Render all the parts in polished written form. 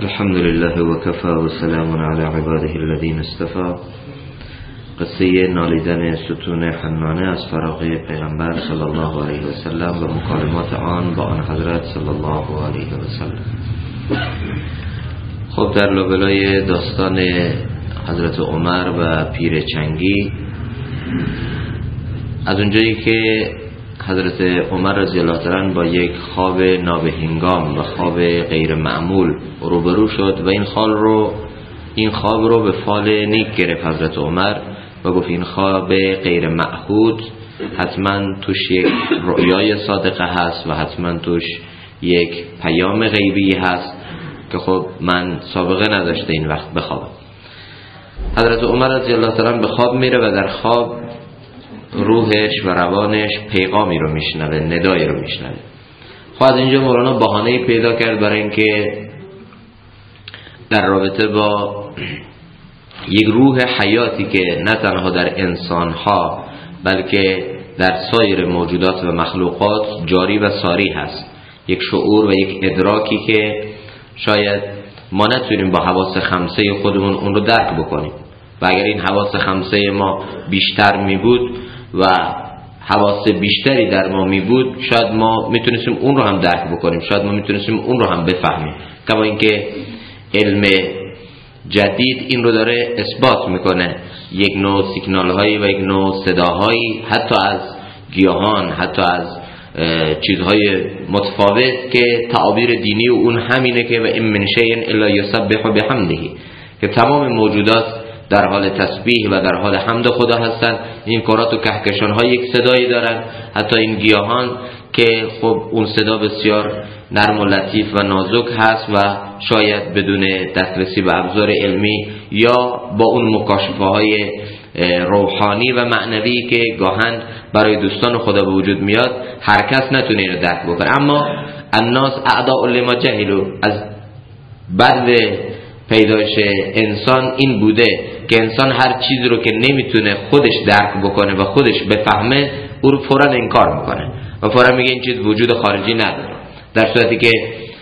الحمد لله وكفى وسلام على عباده الذين اصطفى. قصه نالیدن ستون حنانه از فراق پیغمبر صلی الله علیه و سلم و مکالمات آن با آن حضرت صلی الله علیه و سلم. خب در لابلای داستان حضرت عمر و پیر چنگی، از اونجایی که حضرت عمر رضی الله تعالی با یک خواب نابهنگام و خواب غیر معمول روبرو شد و این خواب رو به فال نیک گرفت حضرت عمر و گفت این خواب غیر معهود، حتما توش یک رؤیای صادقه هست و حتما توش یک پیام غیبی هست که خب من سابقه نداشته این وقت بخوابم. حضرت عمر رضی الله تعالی به خواب میره و در خواب روحش و روانش پیغامی رو میشنوه، ندایی رو میشنوه. خب از اینجا مولانا بهانه‌ای پیدا کرد برای اینکه در رابطه با یک روح حیاتی که نه تنها در انسانها بلکه در سایر موجودات و مخلوقات جاری و ساری هست، یک شعور و یک ادراکی که شاید ما نتونیم با حواس خمسه خودمون اون رو درک بکنیم و اگر این حواس خمسه ما بیشتر می بود و حواس بیشتری در ما می بود، شاید ما میتونستیم اون رو هم درک بکنیم، شاید ما میتونستیم اون رو هم بفهمیم. کما اینکه علم جدید این رو داره اثبات میکنه، یک نوع سیگنال هایی و یک نوع صداهایی حتی از گیاهان، حتی از چیزهای متفاوت که تعابیر دینی اون همینه که و این من شیء الا یسبح بحمده، که تمام موجودات در حال تسبیح و در حال حمد خدا هستند. این کرات و کهکشان ها یک صدایی دارن، حتی این گیاهان که خب اون صدا بسیار نرم و لطیف و نازک هست و شاید بدون دسترسی به ابزار علمی یا با اون مکاشفه های روحانی و معنوی که گاهن برای دوستان خدا به وجود میاد، هر کس نتونه اینو درک بکنه. اما الناس اعداء لما جهلوا، از بعد پیدایش انسان این بوده که انسان هر چیزی رو که نمیتونه خودش درک بکنه و خودش بفهمه او رو فوراً انکار میکنه و فوراً میگه این چیز وجود خارجی نداره، در صورتی که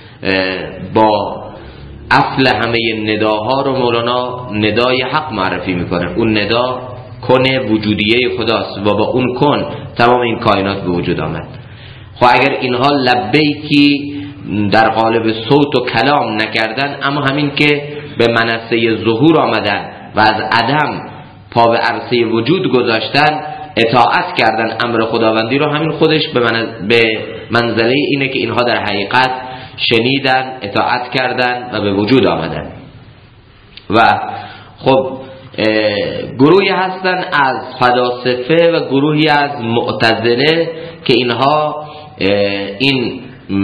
با اصل همه نداها رو مولانا ندای حق معرفی میکنه. اون ندا کن وجودیه خداست و با اون کن تمام این کائنات به وجود آمد. خب اگر اینها لبیکی در قالب صوت و کلام نکردن، اما همین که به منصه ظهور آمدن و از عدم پا به عرصه وجود گذاشتن، اطاعت کردن امر خداوندی رو، همین خودش به منزله اینه که اینها در حقیقت شنیدن، اطاعت کردن و به وجود آمدن. و خب گروهی هستن از فلاسفه و گروهی از معتزله که اینها این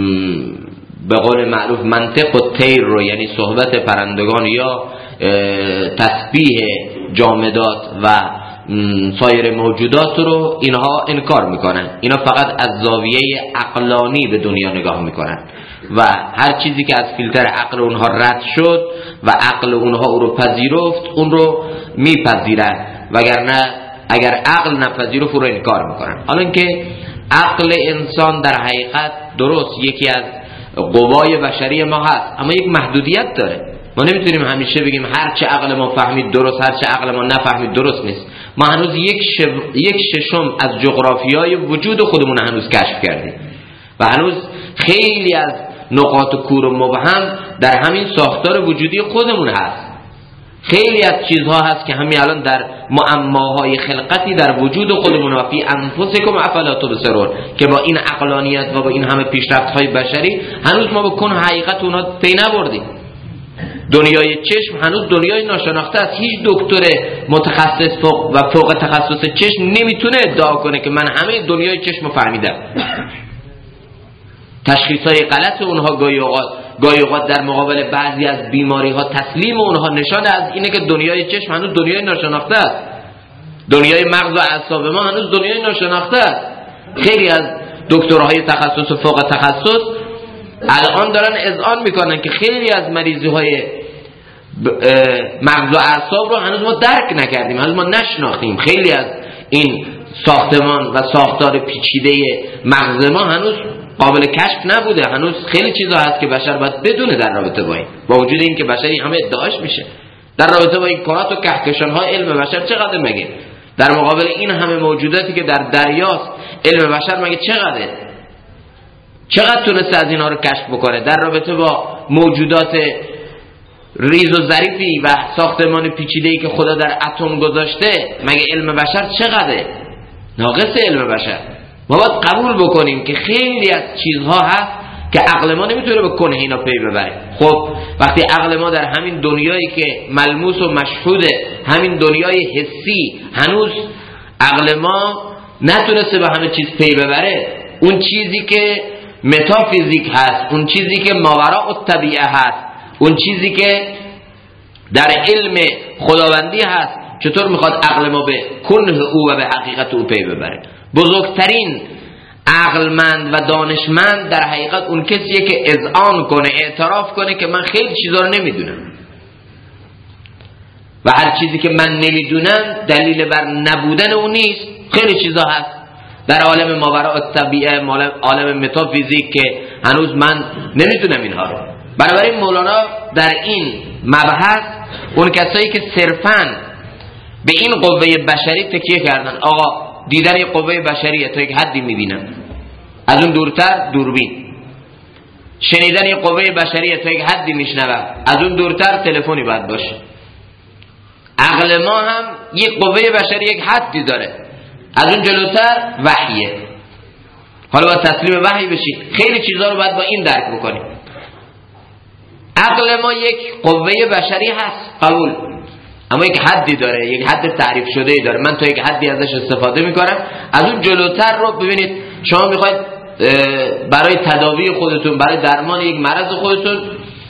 به قول معروف منطق و طیر رو، یعنی صحبت پرندگان یا تسبیح جامدات و سایر موجودات رو اینها انکار میکنن. اینا فقط از زاویه عقلانی به دنیا نگاه میکنن و هر چیزی که از فیلتر عقل اونها رد شد و عقل اونها او رو پذیرفت اون رو میپذیرن، وگرنه اگر عقل نپذیرفت او رو انکار میکنن. حالا اینکه عقل انسان در حقیقت درست یکی از قوای بشری ما هست، اما یک محدودیت داره. ما نمیتونیم همیشه بگیم هر چه عقل ما فهمید درست، هر چه عقل ما نفهمید درست نیست. ما هنوز یک ششم از جغرافیای وجود خودمون هنوز کشف کردیم و هنوز خیلی از نقاط کور و مبهم در همین ساختار وجودی خودمون هست. خیلی از چیزها هست که همین الان در معماهای خلقتی در وجود خودمون و فی انفسکم افلا تبصرون که با این عقلانیت و با این همه پیشرفت‌های بشری هنوز ما به کن حقیقت اونا پی نبردیم. دنیای چشم هنوز دنیای ناشناخته است. هیچ دکتر متخصص و فوق تخصص چشم نمیتونه ادعا کنه که من همه دنیای چشم رو فهمیدم. تشخیص‌های غلط اونها گاهی اوقات در مقابل بعضی از بیماری‌ها تسلیم اونها نشانه از اینه که دنیای چشم هنوز دنیای ناشناخته است. دنیای مغز و اعصاب ما هنوز دنیای ناشناخته است. خیلی از دکترهای تخصص و فوق تخصص الان دارن اذعان میکنن که خیلی از مریضی‌های مغز و اعصاب رو هنوز ما درک نکردیم، هنوز ما نشناختیم. خیلی از این ساختمان و ساختار پیچیده مغز ما هنوز قابل کشف نبوده. هنوز خیلی چیزا هست که بشر باید بدونه در رابطه با این، با وجود این که بشری همه ادعاش میشه در رابطه با این کنات و کهکشان‌های علم بشر چقدر مگه در مقابل این همه موجوداتی که در دریاست علم بشر مگه چقدر تونسته از اینها رو کشف بکنه. در رابطه با موجودات ریز و ظریفی و ساختمان پیچیده‌ای که خدا در اتم گذاشته مگه علم بشر چقدره؟ ناقص علم بشر. ما باید قبول بکنیم که خیلی از چیزها هست که عقل ما نمیتونه به کنه اینا پی ببره. خب وقتی عقل ما در همین دنیایی که ملموس و مشهوده، همین دنیای حسی، هنوز عقل ما نتونسته به همه چیز پی ببره، اون چیزی که متافیزیک هست، اون چیزی که ماوراء الطبیعه هست، اون چیزی که در علم خداوندی هست، چطور میخواد عقل ما به کنه او و به حقیقت او پی ببره؟ بزرگترین عقلمند و دانشمند در حقیقت اون کسیه که اذعان کنه، اعتراف کنه که من خیلی چیزا رو نمیدونم و هر چیزی که من نمیدونم دلیل بر نبودن اون نیست. خیلی چیزا هست در عالم ماوراء الطبیعه، عالم متافیزیک که هنوز من نمیدونم اینها رو. بنابراین مولانا در این مبحث اون کسایی که صرفاً به این قوه بشری تکیه کردن، آقا دیدن یک قوه بشریه تا یک حدی میبینم، از اون دورتر دوربین، شنیدن یک قوه بشریه تا یک حدی میشنوم، از اون دورتر تلفنی باید باشه. عقل ما هم یک قوه بشری یک حدی داره، از اون جلوتر وحیه. حالا باید تسلیم وحی بشید، خیلی چیزا رو باید با این درک بکنیم. عقل ما یک قوه بشری هست، قبول، اما یک حدی داره، یک حد تعریف شده ای داره. من تا یک حدی ازش استفاده میکنم، از اون جلوتر رو ببینید شما میخواید برای تداوی خودتون، برای درمان یک مرض خودتون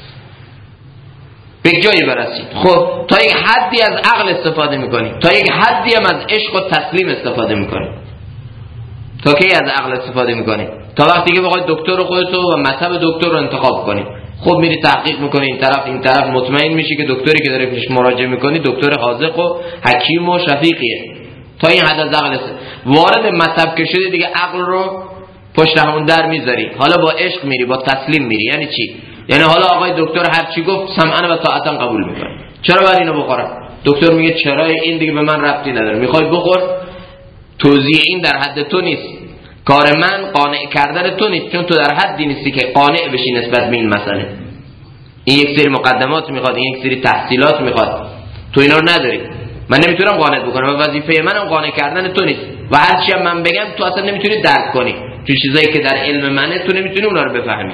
به جایی برسید. خب تا یک حدی از عقل استفاده میکنید، تا یک حدی هم از عشق و تسلیم استفاده میکنید. تا کی از عقل استفاده میکنید؟ تا وقتی که بخواید دکتر خودتون و مطب دکتر رو انتخاب کنید. خب میری تحقیق میکنی این طرف مطمئن میشی که دکتری که داره پیش مراجعه میکنی دکتر حاذق و حکیم و شفیقیه. تا این حد از عقل وارد مطب که شده دیگه عقل رو پشت همون در میذاری، حالا با عشق میری، با تسلیم میری. یعنی چی؟ یعنی حالا آقای دکتر هر چی گفت سمعا و طاعتا قبول میکنه. چرا باید اینو بخورم؟ دکتر میگه چرا، این دیگه به من ربطی نداره، میخوای بخور، توضیح این در حد تو نیست، کار من قانع کردن تو نیست، چون تو در حدی نیستی که قانع بشی نسبت به این مسئله. این یک سری مقدمات میخواد، این یک سری تحصیلات میخواد، تو اینا رو نداری. من نمیتونم قانع بکنم و وظیفه منم قانع کردن تو نیست و هر چی من بگم تو اصلا نمیتونی درک کنی، چون چیزایی که در علم منه تو نمیتونی اونا رو بفهمی.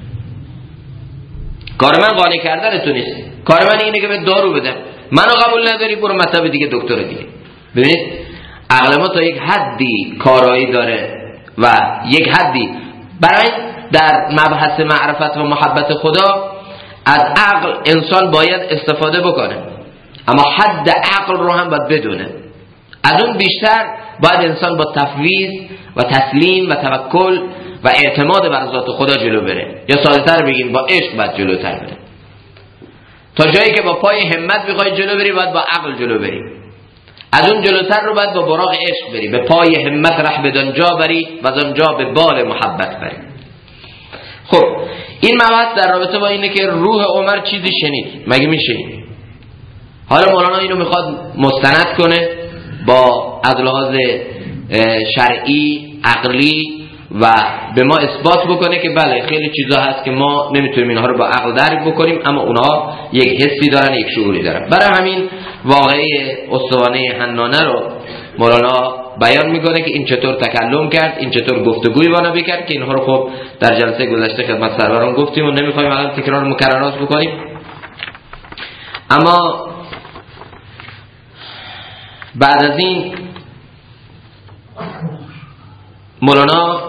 کار من قانع کردن تو نیست، کار من اینه که به دارو بدم. منو قبول نداری، برو مطب دیگه، دکتر دیگه. ببینید عقل ما تا یک حدی کارایی داره و یک حدی. برای در مبحث معرفت و محبت خدا از عقل انسان باید استفاده بکنه، اما حد عقل رو هم باید بدونه. از اون بیشتر باید انسان با تفویض و تسلیم و توکل و اعتماد بر ذات خدا جلو بره، یا ساده تر بگیم با عشق باید جلوتر بره. تا جایی که با پای همت بخوای جلو بری باید با عقل جلو بری، از اون جلوتر رو باید با براق عشق بری، به پای همت ره بدانجا بری و از آنجا به بال محبت بری. خب این مبحث در رابطه با اینه که روح عمر چیزی شنید، مگه میشه؟ حالا مولانا اینو میخواد مستند کنه با از لحاظ شرعی عقلی و به ما اثبات بکنه که بله خیلی چیزا هست که ما نمیتونیم اینها رو با عقل درک بکنیم، اما اونها یک حسی دارن، یک شعوری دارن. برای همین واقعه استوانه حنانه رو مولانا بیان میکنه که این چطور تکلم کرد، این چطور گفتگوی با نبی کرد، که اینها رو خب در جلسه گذشته خدمت سروران گفتیم و نمیخوایم الان تکرار مکررات بکنیم. اما بعد از این مولانا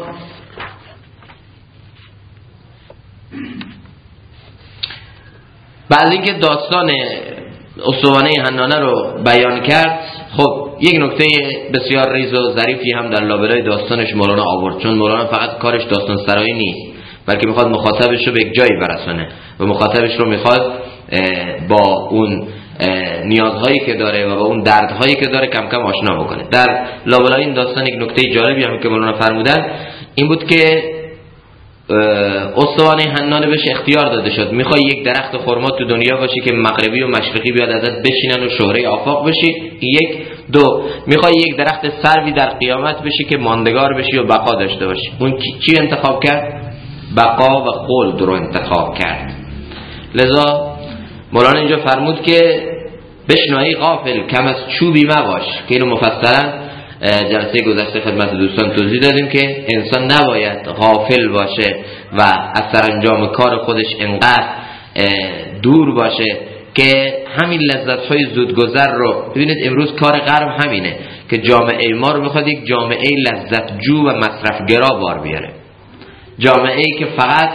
بعد اینکه داستان استوانه حنانه رو بیان کرد، خب یک نکته بسیار ریز و ظریفی هم در لابلای داستانش مولانا آورد، چون مولانا فقط کارش داستان سرایی نیست، بلکه میخواد مخاطبش رو به یک جایی برسونه و مخاطبش رو میخواد با اون نیازهایی که داره و با اون دردهایی که داره کم کم آشنا بکنه. در لابلای این داستان یک نکته جالبی هم که مولانا فرمودن این بود که استوانه حنانه بهش اختیار داده شد. میخوای یک درخت خرما تو دنیا باشی که مغربی و مشرقی بیاد ازت بشینن و شهره آفاق بشی؟ یک. دو، میخوای یک درخت سروی در قیامت بشی که ماندگار بشی و بقا داشته باشی؟ اون چی انتخاب کرد؟ بقا و خلد رو انتخاب کرد. لذا مولانا اینجا فرمود که بشنوی غافل کم از چوبی مباش، که اینو مفصلا جلسه گذشته خدمت دوستان توضیح دادیم که انسان نباید غافل باشه و از سرانجام کار خودش انقدر دور باشه که همین لذت‌های زودگذر رو ببینید. امروز کار غرب همینه که جامعه ما رو میخواد یک جامعه لذت‌جو و مصرفگرا بار بیاره، جامعه‌ای که فقط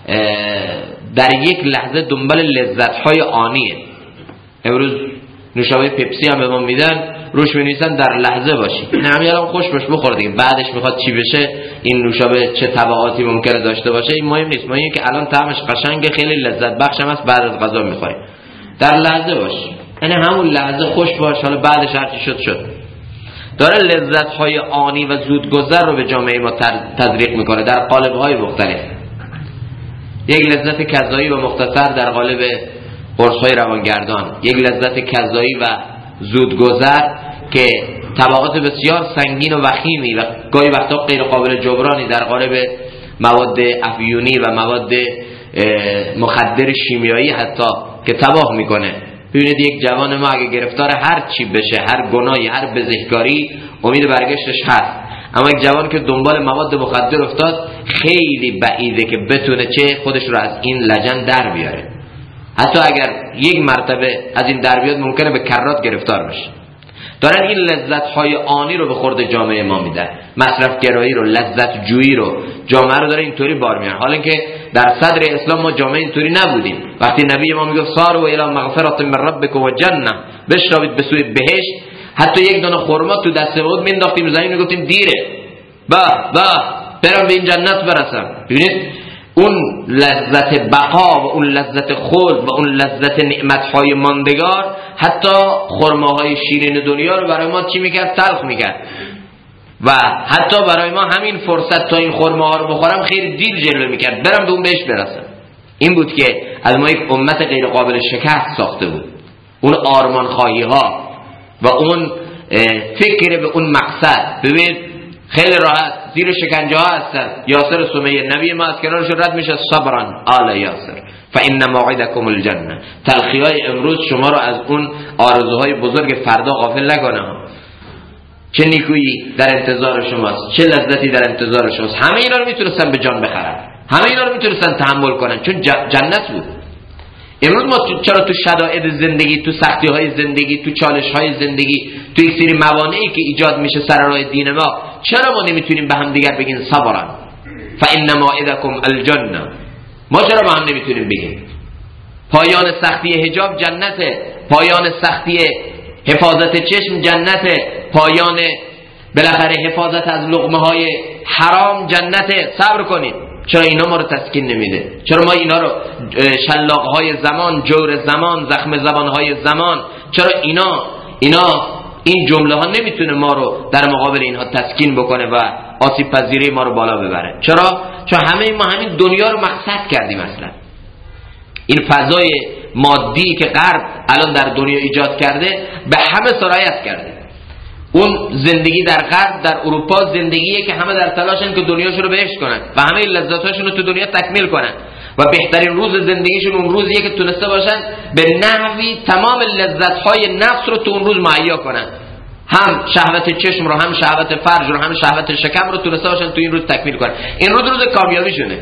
در یک لحظه دنبال لذت‌های آنیه. امروز نوشابه پپسی هم به ما میدن، روش می‌نویسن در لحظه باشی. نه همین الان خوش باش بخور دیگه، بعدش میخواد چی بشه، این نوشابه چه تبعاتی ممکنه داشته باشه، این مهم نیست. مهم اینه که الان طعمش قشنگه، خیلی لذت بخش هم است، بعد از غذا می‌خوری. در لحظه باش، یعنی همون لحظه خوش باش، حالا بعدش هر چی شد. داره لذت‌های آنی و زودگذر رو به جامعه ما تزریق میکنه در قالب‌های مختلف. یک لذت کذایی و مختصر در قالب قرص‌های روانگردان، یک لذت کذایی و زودگذر که تبعات بسیار سنگین و وخیمی و گاهی وقتا غیر قابل جبرانی در قالب مواد افیونی و مواد مخدر شیمیایی حتی که تباه میکنه. ببینید یک جوان ما اگه گرفتار هر چی بشه، هر گناهی، هر بزهکاری، امید برگشتش هست. اما یک جوان که دنبال مواد مخدر افتاد خیلی بعیده که بتونه چه خودش رو از این لجن در بیاره. حتی اگر یک مرتبه از این در بیاد ممکنه به کرات گرفتار بشه. دارن این لذت‌های آنی رو به خورد جامعه ما میدن، مصرف گرایی رو، لذت جویی رو جامعه رو داره اینطوری بار میاره. حالا که در صدر اسلام ما جامعه اینطوری نبودیم. وقتی نبی ما میگه ساروا الی مغفرة من ربکم و جنة، بشتابید به سوی بهشت، حتی یک دانه خرما تو دست بود مینداختیم زمین میگفتیم دیره، برم به این جنت برسم. ببینید اون لذت بقا و اون لذت خلد و اون لذت نعمت‌های ماندگار حتی خرماهای شیرین دنیا رو برای ما چی میکرد؟ تلخ میکرد. و حتی برای ما همین فرصت تا این خرماها رو بخورم خیلی دیر جلوه میکرد، برم به اون بهش برسم. این بود که از ما یک امت غیر قابل شکست ساخته بود. اون آرمان خواهی ها و اون فکر به اون مقصد. ببین خیلی راحت زیر شکنجه ها هستن. یاسر سمیه نبی ما از کنارش رد میشه، صبران آل یاسر فإن موعدکم الجنه. تلخی‌های امروز شما رو از اون آرزوهای بزرگ فردا غافل نکنه. چه نیکویی در انتظار شماست، چه لذتی در انتظار شماست. همه اینا رو میتونستن به جان بخرن، همه اینا رو میتونستن تحمل کنن، چون جنت بود. امروز ما چرا تو شرایط زندگی، تو سختی‌های زندگی، تو چالش‌های زندگی، تو یک سری موانعی که ایجاد میشه سر راه دین ما، چرا ما نمیتونیم به هم دیگر بگیم صبرا فإن موعدکم الجنه؟ ما چرا به هم نمیتونیم بگیم پایان سختی حجاب جنته، پایان سختی حفاظت چشم جنته، پایان بالاخره حفاظت از لقمه‌های حرام جنته؟ صبر کنید. چرا اینا ما رو تسکین نمیده؟ چرا ما اینا رو شلاق‌های زمان، جور زمان، زخم زبان‌های زمان، چرا این جمله ها نمیتونه ما رو در مقابل اینها تسکین بکنه و آسیب پذیری ما رو بالا ببره؟ چرا؟ چون همه ما همین دنیا رو مقصد کردیم. اصلا این فضای مادی که غرب الان در دنیا ایجاد کرده به همه سرایت کرده. اون زندگی در غرب، در اروپا، زندگیه که همه در تلاشن که دنیاشون رو بهشت کنن و همه لذتاشون رو تو دنیا تکمیل کنن و بهترین روز زندگیشون اون روزیه که تونسته باشن به نحوی تمام لذت‌های نفس رو تو اون روز مهیا کنن. هم شهوت چشم رو، هم شهوت فرج رو، هم شهوت شکم رو تونسته باشن تو این روز تکمیل کنن. این روز کامیابیشونه.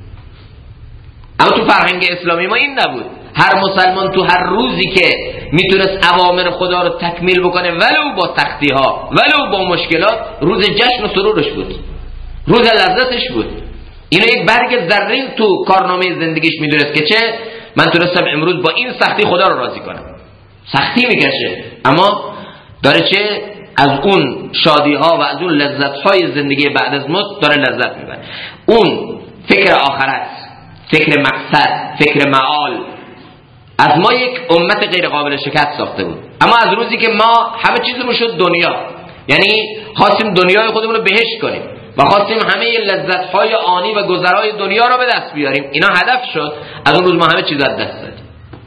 اما تو فرهنگ اسلامی ما این نبود. هر مسلمان تو هر روزی که میتونست اوامر خدا رو تکمیل بکنه ولو با سختی ها، ولو با مشکلات، روز جشن و سرورش بود، روز لذتش بود. اینو یک برگ زرین تو کارنامه زندگیش میدونست که چه من تونستم امروز با این سختی خدا رو راضی کنم. سختی میکشه اما داره چه از اون شادی ها و از اون لذت های زندگی بعد از موت داره لذت میبره. اون فکر آخرت، فکر مقصد، فکر معال از ما یک امت غیر قابل شکست ساخته بود. اما از روزی که ما همه چیزمون شد دنیا، یعنی خواستیم دنیای خودمون رو بهشت کنیم، و خواستیم همه لذت‌های آنی و گذرای دنیا رو به دست بیاریم. اینا هدف شد. از اون روز ما همه چیز از دست دادیم.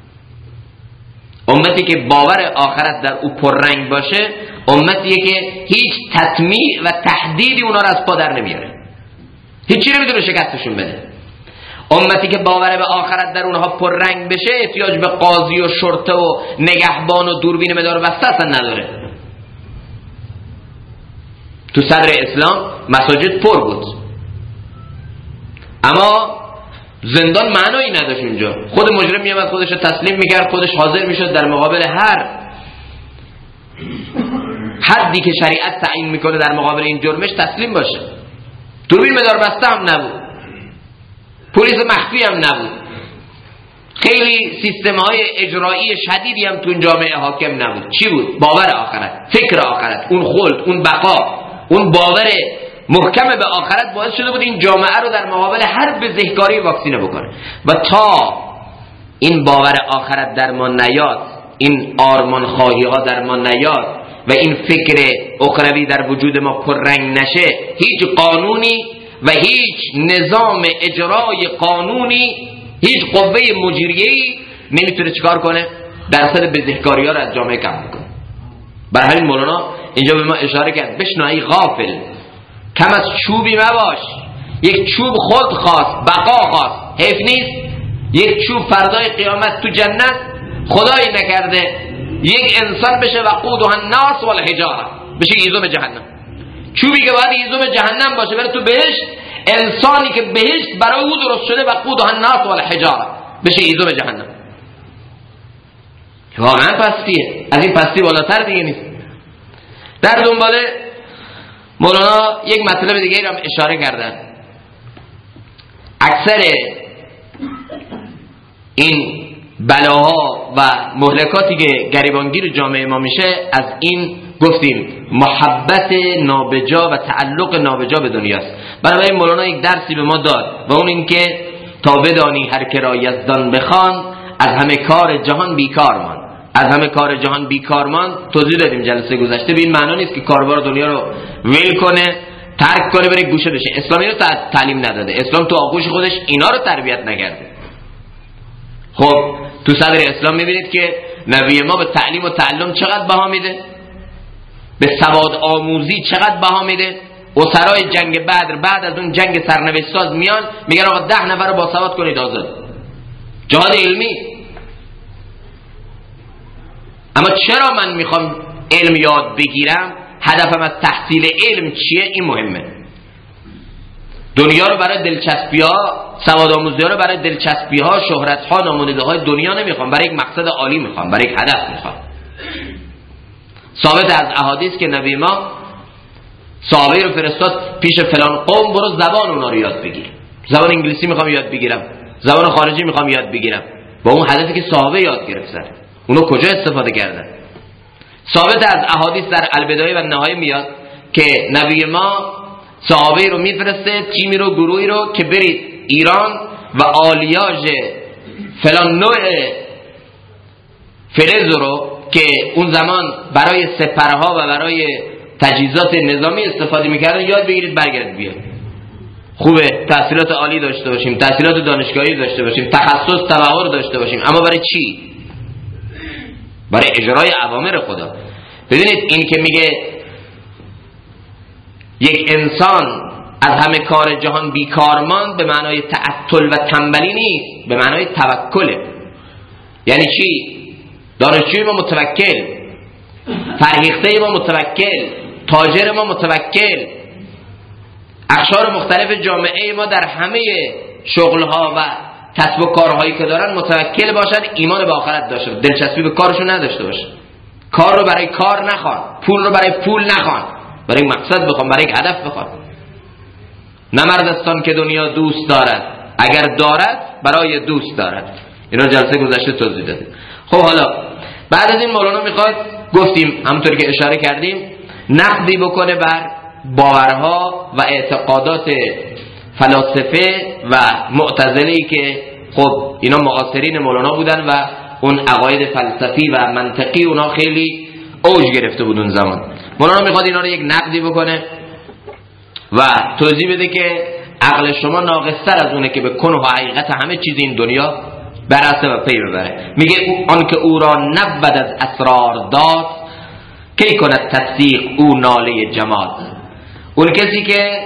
امتی که باور آخرت در او پررنگ باشه امتیه که هیچ تطمیع و تهدیدی اونا رو از پا در نمیاره، هیچی نمیتونه شکستشون بده. امتی که باور به آخرت در اونها پررنگ بشه احتیاج به قاضی و شرطه و نگهبان و دوربین مدار بسته اصلا نداره. تو صدر اسلام مساجد پر بود، اما زندان معنایی نداشت اونجا. خود مجرم میامد خودش رو تسلیم میکرد، خودش حاضر میشد در مقابل هر حدی که شریعت تعیین میکنه در مقابل این جرمش تسلیم باشه. دوربین مدار بسته هم نبود، پلیس مخفی هم نبود، خیلی سیستم های اجرایی شدیدی هم تو این جامعه حاکم نبود. چی بود؟ باور آخرت، فکر آخرت، اون خلد، اون بقا، اون باور محکم به آخرت باعث شده بود این جامعه رو در مقابل هر بزهکاری واکسینه بکنه. و تا این باور آخرت در ما نیاد، این آرمان خواهی ها در ما نیاد و این فکر اخروی در وجود ما پررنگ نشه، هیچ قانونی و هیچ نظام اجرای قانونی، هیچ قوه مجریه‌ای نمیتونه چیکار کنه؟ درصد بزهکاری ها رو از جامعه کم بکنه. برای همین مولانا اینجا به ما اشاره کرد بشنو ای غافل، کم از چوبی مباش. یک چوب خود خواست، بقا خواست، حیف نیست یک چوب فردای قیامت تو جنت خدایی نکرده یک انسان بشه وقودها الناس والحجاره، بشه ایزوم جهنم. چوبی که باید ایزوم جهنم باشه بره تو بهشت، انسانی که بهشت برای او درست شده وقودها الناس والحجاره، بشه ایزوم جهنم. واقعا پستیه، از این پستی بالاتر دیگه نیست. در دنباله مولانا یک مطلب دیگه رو هم اشاره کردن. اکثر این بلاها و مهلکاتی که گریبانگیر جامعه ما میشه از این گفتیم محبت نابجا و تعلق نابجا به دنیاست. برای مولانا یک درسی به ما داد و اون این که تا بدانی هر که را یزدان بخوان از همه کار جهان بیکار مان. از همه کار جهان بیکار مان توضیح دادیم جلسه گذشته. به این معنا نیست که کاربار دنیا رو ول کنه، ترک کنه، بره گوشه بشه. اسلام اینو تعلیم نداده. اسلام تو آغوش خودش اینا رو تربیت نکرده. خب تو صدر اسلام میبینید که نبی ما به تعلیم و تعلم چقدر بها میده، به سواد آموزی چقدر بها میده. اسرای جنگ بدر بعد از اون جنگ سرنوشت ساز میان میگن آقا 10 نفر رو با سواد کنید آزاد. جهاد علمی. اما چرا من میخوام علم یاد بگیرم؟ هدفم از تحصیل علم چیه؟ این مهمه. دنیا رو برای دلچسبی ها، سواد آموزی ها رو برای دلچسبی ها، شهرت ها، نامونده های دنیا نمیخوام، برای یک مقصد عالی میخوام، برای یک هدف میخوام. ثابت از احادیث که نبی ما صحابه رو فرستاد پیش فلان قوم، برو زبان اونا رو یاد بگیر. زبان انگلیسی میخوام یاد بگیرم، زبان خارجی میخوام یاد بگیرم، با اون هدفی که صحابه یاد گرفتن. اونو کجا استفاده کردن؟ ثابت از احادیث در البدایه و نهایه میاد که نبی ما صحابه رو میفرسته، تیمی رو، گروهی رو که برید ایران و آلیاژ فلان نوع فلز رو که اون زمان برای سپرها و برای تجهیزات نظامی استفاده میکردن یاد بگیرید، برگردید بیاد. خوبه تحصیلات عالی داشته باشیم، تحصیلات دانشگاهی داشته باشیم، تخصص تبحر داشته باشیم، اما برای چی؟ برای اجرای اوامر خدا. ببینید این که میگه یک انسان از همه کار جهان بیکار ماند، به معنای تعطل و تنبلی نیست، به معنای توکله. یعنی چی؟ دانشجوی ما متوکل، فرهیخته ما متوکل، تاجر ما متوکل، اقشار مختلف جامعه ما در همه شغلها و کسب و کارهایی که دارن متوکل باشن، ایمان به آخرت داشته باشن، دلچسبی به کارشون نداشته باشن. کار رو برای کار نخوان، پول رو برای پول نخوان، برای یک مقصد بخوان، برای یک هدف بخوان. نه مردستان که دنیا دوست دارد، اگر دارد برای دوست دارد. اینا جلسه گذشته توضیح دادیم. خب حالا بعد از این مولانا میخواد، گفتیم همونطور که اشاره کردیم، نقدی بکنه بر باورها و اعتقادات فلاسفه و معتزله‌ای که خب اینا معاصرین مولانا بودن و اون عقاید فلسفی و منطقی اونا خیلی اوج گرفته بود اون زمان. مولانا میخواد اینا رو یک نقدی بکنه و توضیح بده که عقل شما ناقص‌تر از اونه که به کنه و حقیقت همه چیز این دنیا برسه و پی ببره. میگه آن که او را نبود از اسرار داد، کی کند تصدیق او ناله جمال. اون کسی که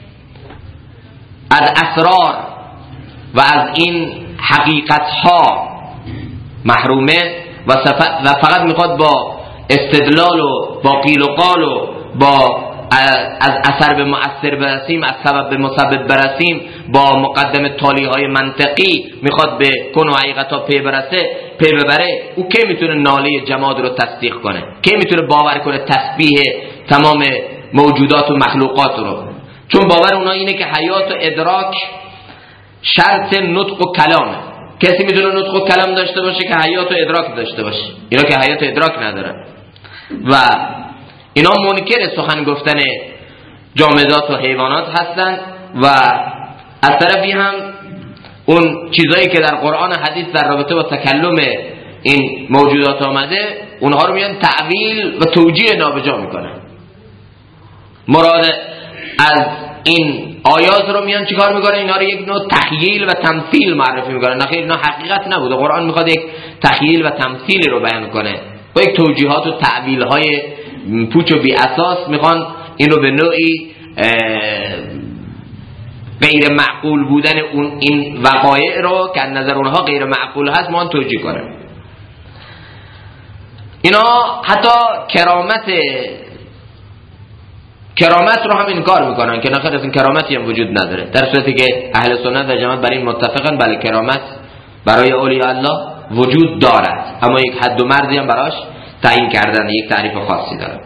از اسرار و از این حقیقت ها محرومه و فقط میخواد با استدلال و با قیل و قال و با از اثر به مؤثر برسیم، از سبب به مسبب برسیم، با مقدمه تالی های منطقی میخواد به کن و حقیقت ها پی ببره، او که میتونه ناله جماد رو تصدیق کنه؟ که میتونه باور کنه تسبیح تمام موجودات و مخلوقات رو؟ چون باور اونا اینه که حیات و ادراک شرط نطق و کلامه. کسی میتونه نطق و کلام داشته باشه که حیات و ادراک داشته باشه؟ اینا که حیات و ادراک ندارن و اینا منکر سخن گفتن جامدات و حیوانات هستن و از طرفی هم اون چیزایی که در قرآن حدیث در رابطه با تکلم این موجودات آمده، اونها رو میان تعویل و توجیه نابجا میکنن. مراد از این آیات رو میان چیکار میکنن؟ اینا رو یک نوع تخییل و تمثیل معرفی میکنن. نخیر، اینا حقیقت نبوده. قرآن میخواد یک تخییل و تمثیل رو بیان کنه با یک توجیهات و تعویل های پوچ و بی اساس. میخوان این رو به نوعی غیر معقول بودن این وقایع رو که از نظر اونها غیر معقول هست ما توجیه کنن. اینا حتی کرامت رو هم انکار میکنن که نخیر از این کرامتی هم وجود نداره، در صورتی که اهل سنت و جماعت برای این متفقن بله کرامت برای اولیاء الله وجود دارد، اما یک حد و مرزی هم براش تعیین کردن، یک تعریف خاصی داره.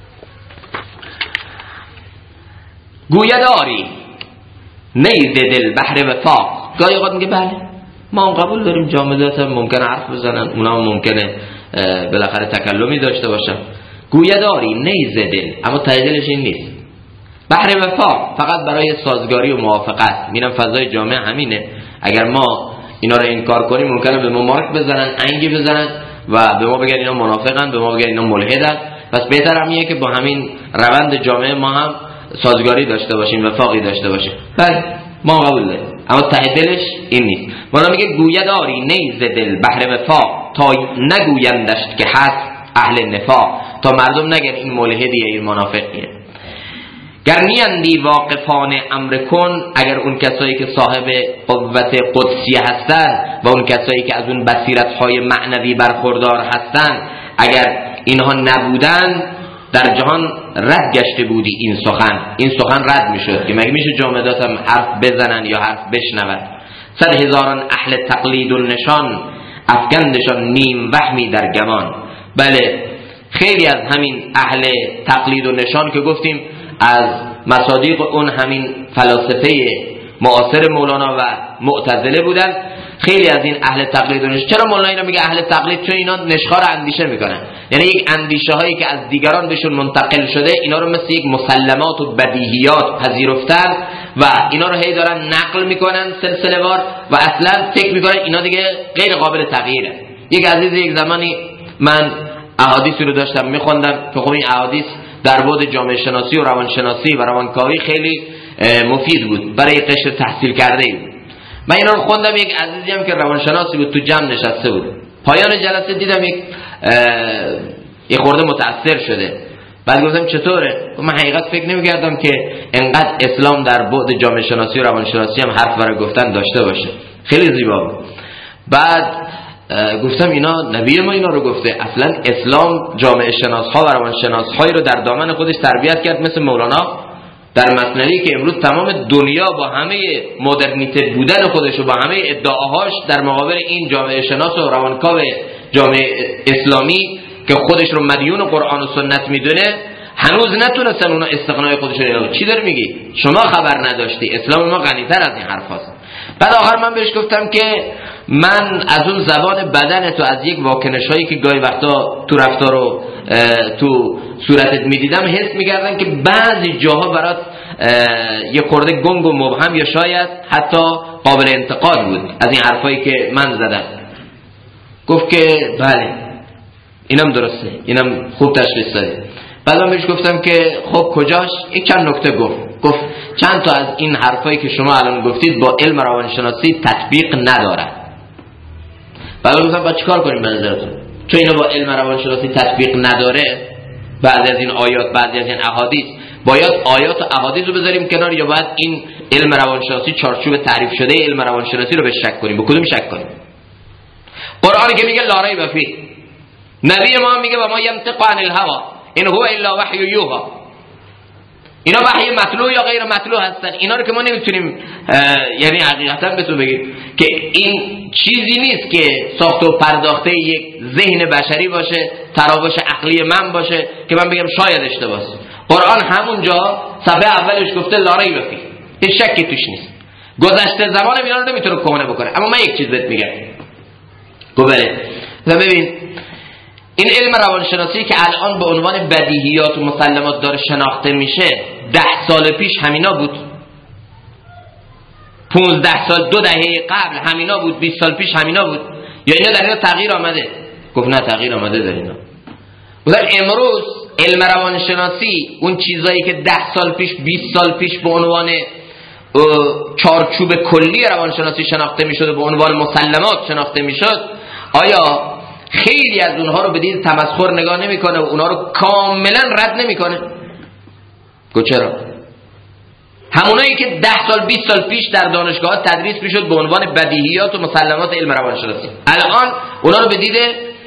گویداری نیز دل بحر وفاق. گاهی اوقات میگه بله ما هم قبول داریم جامدات هم ممکنه حرف بزنن، اونا هم ممکنه بالاخره تکلمی داشته باشن. گویداری نیز دل، اما ته دلش این نیست. بحر وفاق فقط برای سازگاری و موافقت. میرم فضای جامعه همینه، اگر ما اینا رو انکار کنیم ممکنه به ما مارک بزنن، انگی بزنن و به ما بگن اینا منافقن، به ما بگن اینا ملحدن. پس بهتر همیه که با همین روند جامعه ما هم سازگاری داشته باشیم، وفاقی داشته باشیم. بله ما قبول داریم، اما ته دلش این نیست. مولانا میگه گویداری نیز دل بحر وفاق، تا نگویندش که هست اهل نفاق، تا مردم نگن این ملحدیه این منافقیه. گر نیندی واقفان امر کن، اگر اون کسایی که صاحب قوت قدسی هستن و اون کسایی که از اون بصیرت‌های معنوی برخوردار هستن، اگر اینها نبودن در جهان رد گشته بودی این سخن رد میشد که مگه میشه جامدات هم حرف بزنن یا حرف بشنون. 100,000 اهل تقلید و نشان، افکندشان نیم وهمی در گمان. بله خیلی از همین اهل تقلید و نشان که گفتیم از مصادیق اون همین فلاسفه معاصر مولانا و معتزله بودن، خیلی از این اهل تقلید و نشان. چرا مولانا اینا میگه اهل تقلید؟ چون اینا نشخوار اندیشه میکنن، یعنی یک اندیشه هایی که از دیگران بهشون منتقل شده اینا رو مثل یک مسلمات و بدیهیات پذیرفتن و اینا رو هی دارن نقل میکنن سلسله وار و اصلا فکر میکنن اینا دیگه غیر قابل تغییره. یک عزیز یک زمانی من احادیثی رو داشتم میخوندم که خب این احادیث در بعد جامعه شناسی و روانشناسی و روانکاوی خیلی مفید بود برای قشر تحصیل کرده ای. من اینا رو خوندم، یک عزیزی هم که روانشناسی بود تو جمع نشسته بود. پایان جلسه دیدم یک خورده متأثر شده. بعد گفتم چطوره؟ من حقیقت فکر نمی‌کردم که انقدر اسلام در بعد جامعه شناسی و روانشناسی هم حرف برای گفتن داشته باشه. خیلی زیبا بود. بعد گفتم اینا نبی ما اینا رو گفته. اصلا اسلام جامعه شناس‌ها و روانشناس‌هایی رو در دامن خودش تربیت کرد مثل مولانا در مثنوی که امروز تمام دنیا با همه مدرنیته بودن خودش و با همه ادعاهاش در مقابل این جامعه شناس و روانکاو جامعه اسلامی که خودش رو مدیون قرآن و سنت میدونه هنوز نتونستن اونا استقناع خودش رو. چی داری میگی؟ شما خبر نداشتی، اسلام ما غنی‌تر از این حرف هست. بعد آخر من بهش گفتم که من از اون زبان بدن تو از یک واکنش‌هایی که گاهی وقتا تو رفتار و تو صورتت میدیدم حس میکردم که بعضی جاها برات یه خورده گنگ و مبهم یا شاید حتی قابل انتقاد بود از این حرفایی که من زدم. گفت که بله اینم درسته، اینم خوب تشخیص دادی. بعد من بهش گفتم که خب کجاش؟ یک چند نکته گفت گفت چند تا از این حرفایی که شما الان گفتید با علم روانشناسی تطبیق نداره. بعد گفتم با چیکار کنیم به نظرتون؟ چون اینا با علم روانشناسی تطبیق نداره، بعضی از این آیات بعضی از این احادیث، باید آیات و احادیث رو بذاریم کنار یا باید این علم روانشناسی چارچوب تعریف شده علم روانشناسی رو به شک کنیم؟ به کدوم شک کنیم؟ قرآنی که میگه لا ریب فیه، نبی ما میگه و ما ینطق عن الهوی ان هو الا وحی یوحی. اینا وحی مطلوع یا غیر مطلوع هستن. اینا رو که ما نمیتونیم یعنی حقیقتا بهتون بگید که این چیزی نیست که ساخت و پرداخته یک ذهن بشری باشه، تراوش عقلی من باشه که من بگم شاید اشتباهه. قرآن همونجا صفحه اولش گفته لا ریب فیه، هیچ شکی توش نیست. گذشته زمان اینا رو نمیتونه کهنه بکنه. اما من یک چیز بهت میگم. بله ببین، این علم روانشناسی که الان به عنوان بدیهیات و مسلمات داره شناخته میشه 10 سال پیش همینا بود، 15 سال 2 دهه قبل همینا بود، 20 سال پیش همینا بود، یا اینا در اینا تغییر آمده؟ گفت نه تغییر آمده در اینا. مثلا امروز علم روانشناسی اون چیزایی که 10 سال پیش 20 سال پیش به عنوان چارچوب کلی روانشناسی شناخته میشد و به عنوان مسلمات شناخته میشد، آیا خیلی از اونها رو به دید تمسخر نگاه نمیکنه و اونها رو کاملا رد نمیکنه؟ چرا؟ همونایی که 10 سال 20 سال پیش در دانشگاه تدریس میشد به عنوان بدیهیات و مسلمات علم روانشناسی، الان اونا رو به دید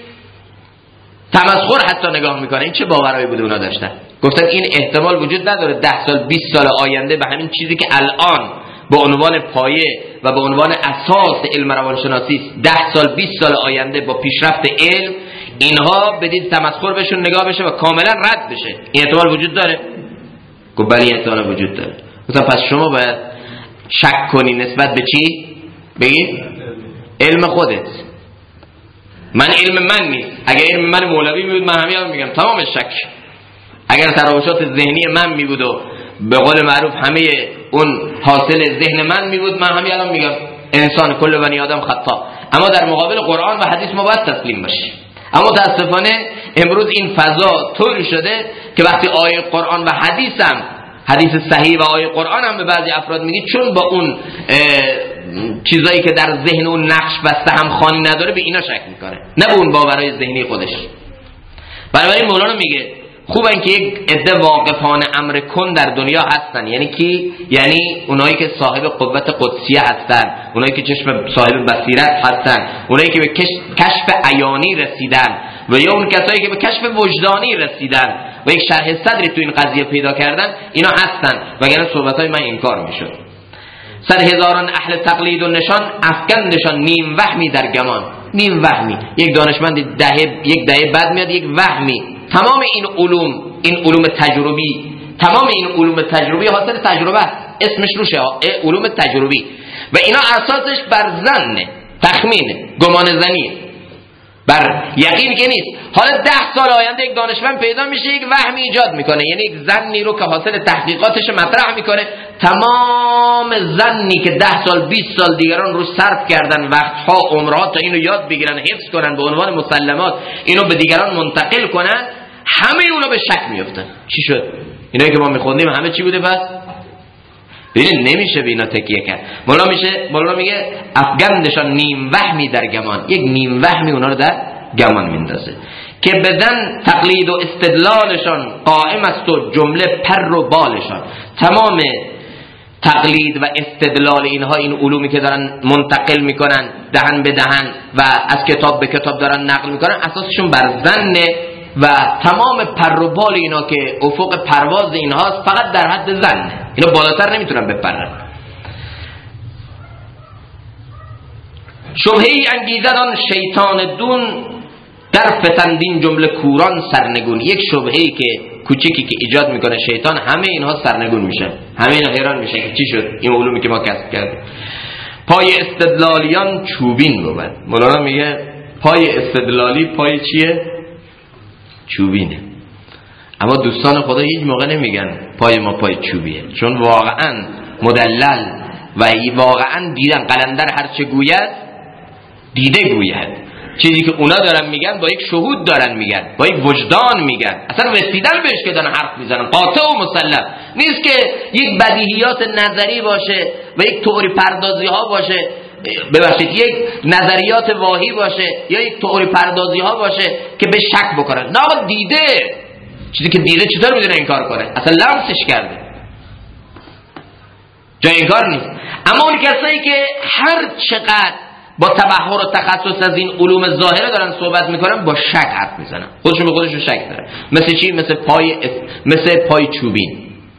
تمسخر حتی نگاه میکنه. این چه باورایی بوده اونا داشتن؟ گفتن این احتمال وجود نداره 10 سال 20 سال آینده به همین چیزی که الان به عنوان پایه و به عنوان اساس علم روانشناسی 10 سال 20 سال آینده با پیشرفت علم اینها به دید تمسخر بهشون نگاه بشه و کاملا رد بشه. این احتمال وجود داره؟ گفت بله احتمال وجود داره. گفتم پس شما باید شک کنی نسبت به چی؟ بگید علم خودت. من علم من نیست. اگر علم من مولوی بود من همین میگم تمام شک. اگر تراوشات ذهنی من می بود و به قول معروف همه اون حاصل ذهن من می بود من همین الان میگم انسان کل بنی آدم خطا. اما در مقابل قرآن و حدیث ما باید تسلیم باشیم. اما متاسفانه امروز این فضا طوری شده که وقتی آیه قرآن و حدیث صحیح و آیه قرآن هم به بعضی افراد میگی، چون با اون چیزایی که در ذهن اون نقش بسته هم خوانی نداره به اینا شک میکنه، نه به اون باورهای ذهنی خودش. بنابراین مولانا میگه خوبن که یک عده واقفان امر کن در دنیا هستن. یعنی کی؟ یعنی اونایی که صاحب قوت قدسیه هستن، اونایی که چشم صاحب بصیرت هستن، اونایی که به کشف عیانی رسیدن و یا اون کسایی که به کشف وجدانی رسیدن و یک شرح صدری تو این قضیه پیدا کردن، اینا هستن، وگرنه صحبتای من انکار میشد. 100,000 اهل تقلید و نشان افکندشان نیم وهمی در گمان. نیم وهمی، یک دانشمند یک دهه بعد میاد یک وهمی. تمام این علوم تجربی حاصل تجربه است، اسمش روشه علوم تجربی، و اینا اساسش بر ظن، تخمینه، گمان زنیه، بر یقین که نیست. حالا 10 سال آینده یک دانشمند پیدا میشه یک وهمی ایجاد میکنه، یعنی یک ظنی رو که حاصل تحقیقاتش مطرح میکنه. تمام ظنی که 10 سال 20 سال دیگران رو صرف کردن وقتها عمرها تا اینو یاد بگیرن، حفظ کنن، به عنوان مسلمات اینو به دیگران منتقل کنن، همه اونا به شک میافتن. چی شد؟ اینایی که ما میخوندیم همه چی بوده؟ بس ببین نمیشه به اینا تکیه کرد. مولانا میگه افگندشان نیم وهمی در گمان. یک نیم وهمی اونا رو در گمان میندازه که بدن تقلید و استدلالشان قائم است و جمله پر و بالشان. تمام تقلید و استدلال اینها، این علومی که دارن منتقل میکنن دهن به دهن و از کتاب به کتاب دارن نقل میکنن، اساسشون بر ظنه و تمام پر و بال اینا که افق پرواز اینهاست فقط در حد ظنه. اینا بالاتر نمیتونن بپرن. شبهه‌ای انگیزد آن شیطان دون، در فتندین جمله کوران سرنگون. یک شبهه‌ای که کوچیکی که ایجاد میکنه شیطان، همه اینها سرنگون میشن، همه اینا حیران میشن که چی شد این علومی که ما کسب کردیم. پای استدلالیان چوبین بود. مولانا میگه پای استدلالی پای چیه؟ چوبینه. اما دوستان خدا هیچ موقع نمیگن پای ما پای چوبیه، چون واقعا مدلل و واقعا دیدن. قلندر هرچه گوید دیده گوید. چیزی که اونا دارن میگن با یک شهود دارن میگن، با یک وجدان میگن، اصلا رسیدن بهش که دارن حرف میزنن، قاطع و مسلم نیست که یک بدیهیات نظری باشه و یک تئوری پردازی ها باشه، ببخشید یک نظریات واهی باشه یا یک تئوری پردازی ها باشه که به شک بکنن. نه آقا دیده، چیزی که دیده چطور میدونه این کار کنه؟ اصلا لمسش کرده، جای این کار نیست. اما اون کسایی که هر چقدر با تبحر و تخصص از این علوم ظاهره دارن صحبت میکنن با شک حرف میزنن، خودشون به خودشون شک دارن. مثل چی؟ مثل پای چوبین،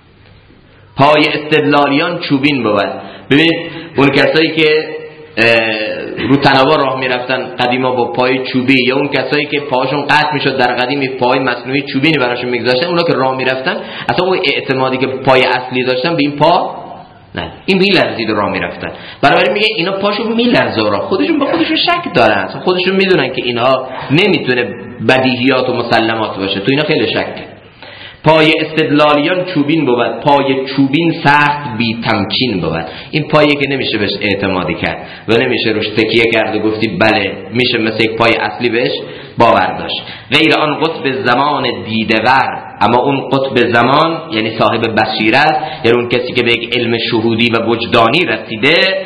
پای استدلالیان چوبین بود. ببینید اون کسایی که رو تنابا راه میرفتن قدیما با پای چوبی، یا اون کسایی که پاهاشون قطع میشد در قدیم پای مصنوعی چوبینی براشون میگذاشتن، اونا که راه میرفتن اصلا اون اعتمادی که پای اصلی داشتن به این پا نه، این میلرزید و راه میرفتن. بنابراین میگه اینا پاشون میلرزه و راه، خودشون با خودشون شک دارن، خودشون میدونن که اینها نمیتونه بدیهیات و مسلمات باشه، تو اینا خیلی شک. پای استدلالیان چوبین بود، پای چوبین سخت بی تمکین بود. این پایی که نمیشه بهش اعتمادی کرد و نمیشه روش تکیه کرد و گفتی بله میشه مثل یک پای اصلی بهش باور داشت. غیر آن قطب زمان دیده‌ور، اما اون قطب زمان یعنی صاحب بصیرت، یعنی اون کسی که به یک علم شهودی و وجدانی رسیده،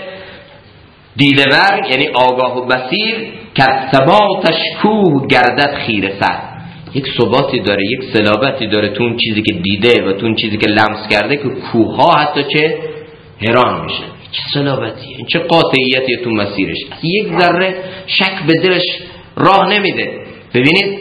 دیده‌ور یعنی آگاه و بصیر، که ثباتش کوه گردد خیره سر، یک ثباتی داره، یک صلابتی داره تو اون چیزی که دیده و تو اون چیزی که لمس کرده که کوه ها حتی چه حیران میشه. چه صلابتیه، چه قاطعیتی تو مسیرش، یک ذره شک به دلش راه نمیده. ببینید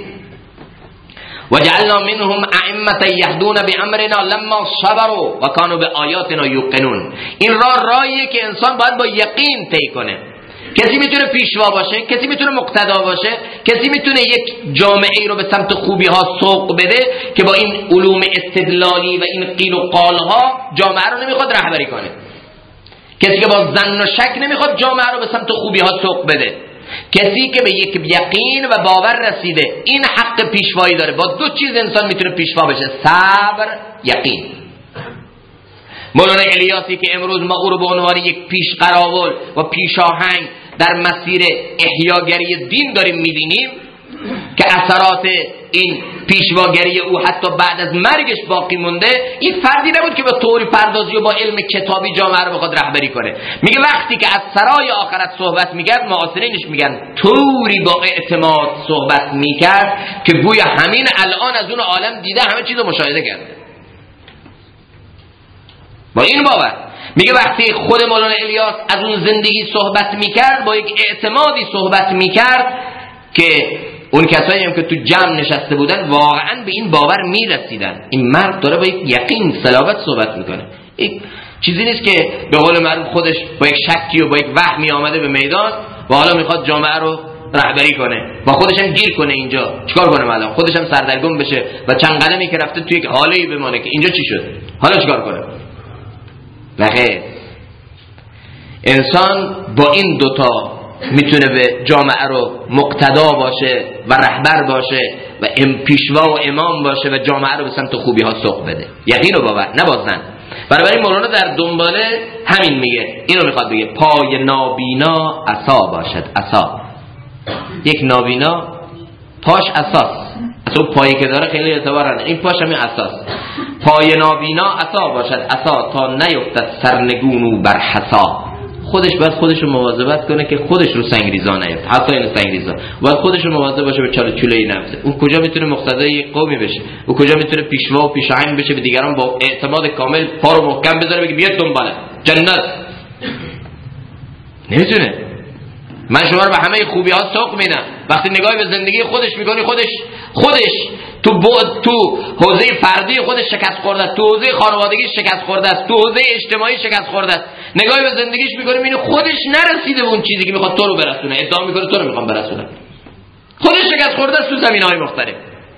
وجعلنا منهم ائمة يهدون بأمرنا لما صبروا وكانوا بآياتنا يوقنون. این راهیه که انسان باید با یقین طی کنه. کسی میتونه پیشوا باشه، کسی میتونه مقتدا باشه، کسی میتونه یک جامعه ای رو به سمت خوبی ها سوق بده که با این علوم استدلالی و این قیل و قال ها جامعه رو نمیخواد رهبری کنه. کسی که با ظن و شک نمیخواد جامعه رو به سمت خوبی ها سوق بده. کسی که به یک یقین و باور رسیده، این حق پیشوایی داره. با دو چیز انسان میتونه پیشوا بشه، صبر، یقین. مولانا الیاسی که امروز ما او رو به عنوان یک پیشقراول و پیشاهنگ در مسیر احیاگری دین داریم میبینیم که اثرات این پیشواگری او حتی بعد از مرگش باقی مونده، این فردی نبود که با تئوری پردازی و با علم کتابی جامعه رو بخواد رهبری کنه. میگه وقتی که از سرای آخرت صحبت میکرد، معاصرینش میگن طوری با اعتماد صحبت میکرد که گویا همین الان از اون عالم دیده، همه چیز رو مشاهده کرده. با این باور میگه وقتی خود مولانا الیاس از اون زندگی صحبت میکرد، با یک اعتمادی صحبت میکرد که اون کسایی هم که تو جمع نشسته بودن واقعا به این باور میرسیدن. این مرد داره با یک یقین صلابت صحبت میکنه. این چیزی نیست که به قول معروف خودش با یک شکی و با یک وهمی آمده به میدان و حالا میخواد جامعه رو رهبری کنه و خودش هم گیر کنه. اینجا چیکار کنه الان؟ خودش هم سردرگم بشه و چند قدمی که رفته توی یک حاله‌ای بمونه که اینجا چی شد، حالا چیکار کنه؟ بخیر، انسان با این دوتا میتونه به جامعه رو مقتدا باشه و رهبر باشه و پیشوا و امام باشه و جامعه رو به سمت خوبی ها سوق بده. یقین و باور، نه بازن. بنابراین مولانا در دنباله همین میگه، اینو میخواد بگه پای نابینا عصا باشد. عصا، یک نابینا پاش اساس، اصلا پایی که داره خیلی اعتبار نداره، این پاش همین اساس. پای نابینا عصا باشد عصا، تا نیفتد سرنگونو بر حصا. خودش باید خودش رو مواظبت کنه که خودش رو سنگریزا نیفته، حتی این سنگریزا باید خودش رو مواظب باشه به چاله چوله‌ای نفته. اون کجا میتونه مقتدای یک قومی بشه؟ اون کجا میتونه پیشوا و پیشاهنگ بشه به دیگران با اعتماد کامل پا رو محکم بذاره بگه بیاد دنباله جنت؟ نمیتونه. من شما رو به همه خوبی ها سوق میدم. وقتی نگاهی به زندگی خودش میکنی، خودش تو حوزه فردی خودش شکست خورده است، تو حوزه خانوادگی شکست خورده است، تو حوزه اجتماعی شکست خورده است، نگاهی به زندگیش میکنی میبینی خودش نرسیده به اون چیزی که میخواد تو رو برسونه، ادعا میکنه تو رو میخوام برسونم، خودش شکست خورده است تو زمینه‌های مختلف.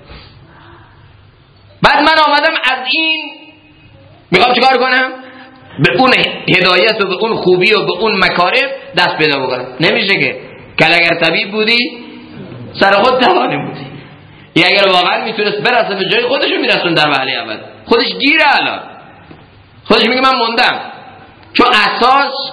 بعد من آمدم از این میخوام چیکار کنم؟ به اون هدایت و به اون خوبی و به اون مکارم دست پیدا بکنم. نمیشه که اگر طبیب بودی سر خود دوانه بودی. اگر واقعا میتونست برسه به جای خودشو میرسون در وهله اول، خودش گیره الان، خودش میگه من موندم. چون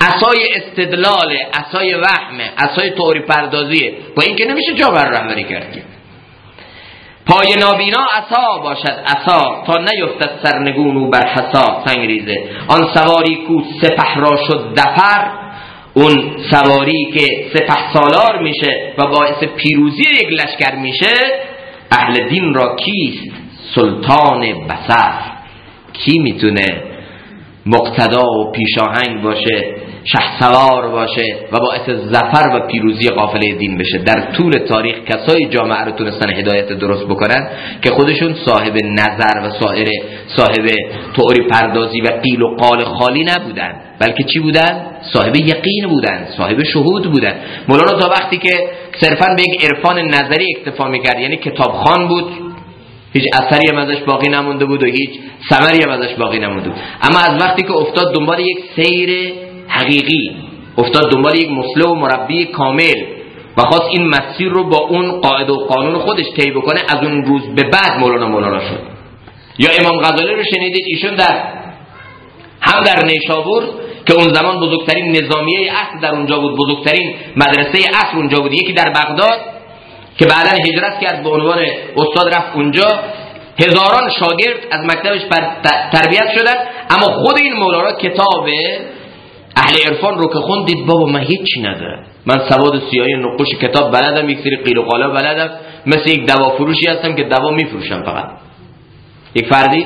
عصای استدلال، عصای وهم، عصای تئوری پردازیه، با این که نمیشه جا بر رهبری کرد. پای نابینا عصا باشد عصا، تا نیفتد سرنگون او بر حصا سنگریزه. آن سواری کو سپه را شد ظفر، اون سواری که سپه سالار میشه و باعث پیروزی یک لشکر میشه، اهل دین را کیست سلطان بصر؟ کی میتونه مقتدا و پیشاهنگ باشه، شهسوار باشه و باعث ظفر و پیروزی قافله دین بشه؟ در طول تاریخ کسای جامعه رو تونستن هدایت درست بکنن که خودشون صاحب نظر و صاحب تئوری پردازی و قیل و قال خالی نبودن، بلکه چی بودن؟ صاحب یقین بودن، صاحب شهود بودن. مولانا تا وقتی که صرفا به یک عرفان نظری اکتفا میکرد، یعنی کتابخوان بود، هیچ اثری هم ازش باقی نمونده بود و هیچ ثمری هم ازش باقی نمونده بود. اما از وقتی که افتاد دنبال یک سیر حقیقی، افتاد دنبال یک مصلح و مربی کامل و خواست این مسیر رو با اون قاعده و قانون خودش طی بکنه، از اون روز به بعد مولانا شد. یا امام غزالی رو شنیدید، ایشون هم در نیشابور که اون زمان بزرگترین نظامیه عصر در اونجا بود، بزرگترین مدرسه عصر اونجا بود، یکی در بغداد که بعداً هجرت کرد به عنوان استاد، رفت اونجا، هزاران شاگرد از مکتبش تربیت شدن. اما خود این مولانا کتاب اهل عرفان رو که خوند، دید بابا من هیچی ندارم، من سواد سیاهی نقوش کتاب بلدم، یک سری قیل و قالا بلدم، مثل یک دوا فروشی هستم که دوا میفروشم. فقط یک فردی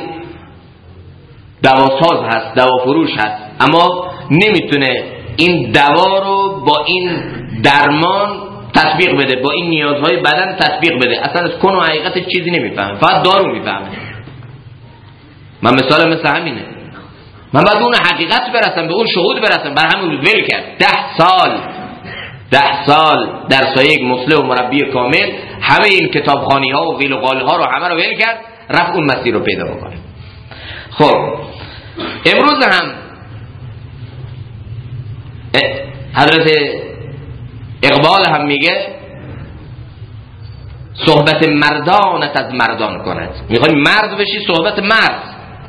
دواساز هست، دوا فروش هست، اما نمیتونه این دوا رو با این درمان تطبیق بده، با این نیازهای بدن تطبیق بده، اصلا از کن و حقیقت چیزی نمیفهمه، فقط دارو میفهمه. من مثال مثل همینه، من باید به اون حقیقت برسم، به اون شهود برسم. بر همون ول کرد 10 سال در سایه یک مصلح و مربی کامل همه این کتابخوانی ها و قیل و قال ها رو همه رو ول کرد، رفت اون مسیر رو پیدا بکنه. خب امروز هم حضرت اقبال هم میگه صحبت مردانت از مردان کند. میخوای مرد بشی، صحبت مرد.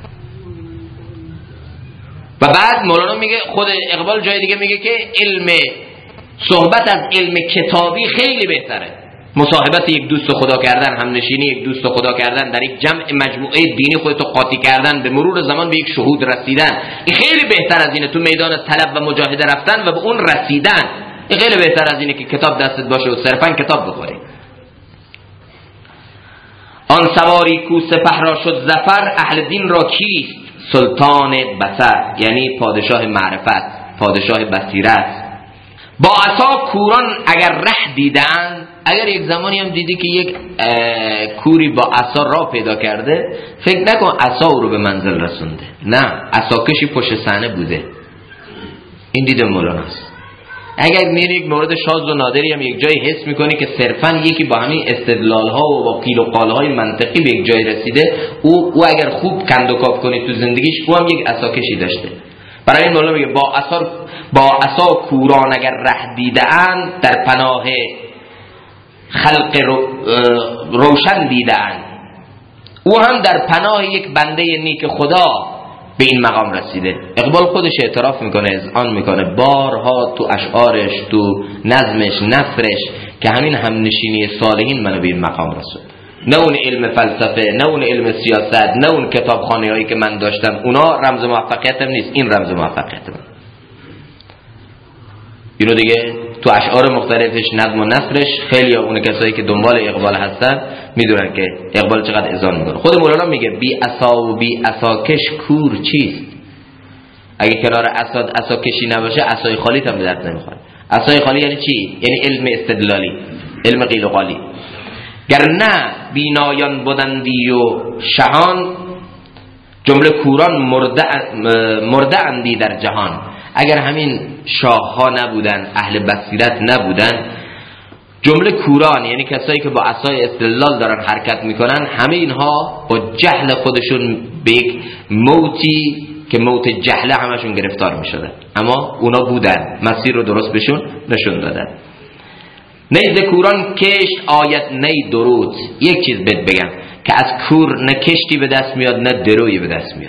و بعد مولانا میگه، خود اقبال جای دیگه میگه که صحبت از علم کتابی خیلی بهتره. مصاحبت یک دوست خدا کردن، همنشینی یک دوست خدا کردن، در یک جمع مجموعه دینی خودتو قاطی کردن، به مرور زمان به یک شهود رسیدن، این خیلی بهتر از اینه تو میدان طلب و مجاهده رفتن و به اون رسیدن. این خیلی بهتر از اینه که کتاب دستت باشه و صرفا کتاب بخوری. آن سواری کو سپه را شد ظفر، اهل دین را کیست سلطان بصر؟ یعنی پادشاه معرفت، پادشاه بصیرت. با عصا کوران اگر ره دیدن، اگر یک زمانی هم دیدی که یک کوری با عصا راه پیدا کرده، فکر نکن عصا او رو به منزل رسونده، نه، عصاکشی پشت صحنه بوده. این دید مولاناست. اگر میری یک مورد شاذ و نادری هم یک جایی حس میکنی که صرفا یکی با همین استدلال ها و با قیل و قال های منطقی به یک جایی رسیده، او اگر خوب کندوکاو کنی تو زندگیش، او هم یک عصاکشی داشته. برای این مولانا میگه با عصا کوران اگر ره دیده‌اند، در پناه خلق روشن دیده‌اند. او هم در پناه یک بنده نیک خدا به این مقام رسیده. اقبال خودش اعتراف میکنه، اذعان میکنه بارها تو اشعارش، تو نظمش، نثرش، که همین همنشینی صالحین منو به این مقام رسوند. نه اون علم فلسفه، نه اون علم سیاست، نه اون کتابخوانی هایی که من داشتم، اونا رمز موفقیتم نیست، این رمز موفقیت من. اینو دیگه تو اشعار مختلفش، نظم و نثرش، خیلی اون کسایی که دنبال اقبال هستن میدونن که اقبال چقدر اذعان میکنه. خود مولانا میگه بی عصا و بی عصاکش کور چیست؟ اگه کنار عصاکشی نباشه، عصای خالی هم به درد نمیخوره. عصای خالی یعنی چی؟ یعنی علم استدلالی، علم قیل و قالی. گر نه بینایان بودندی و شهان، جمله کوران مرده اندی در جهان. اگر همین شاه ها نبودن، اهل بصیرت نبودن، جمله کوران یعنی کسایی که با عصای استدلال دارن حرکت میکنن، همه اینها با جهل خودشون به یک موتی که موت جهله همشون گرفتار میشدن. اما اونا بودن، مسیر رو درست بهشون نشون دادن. نه ز کوران کشت آیت نه درود. یک چیز بهت بگم که از کور نه کشتی به دست میاد نه درویی به دست میاد.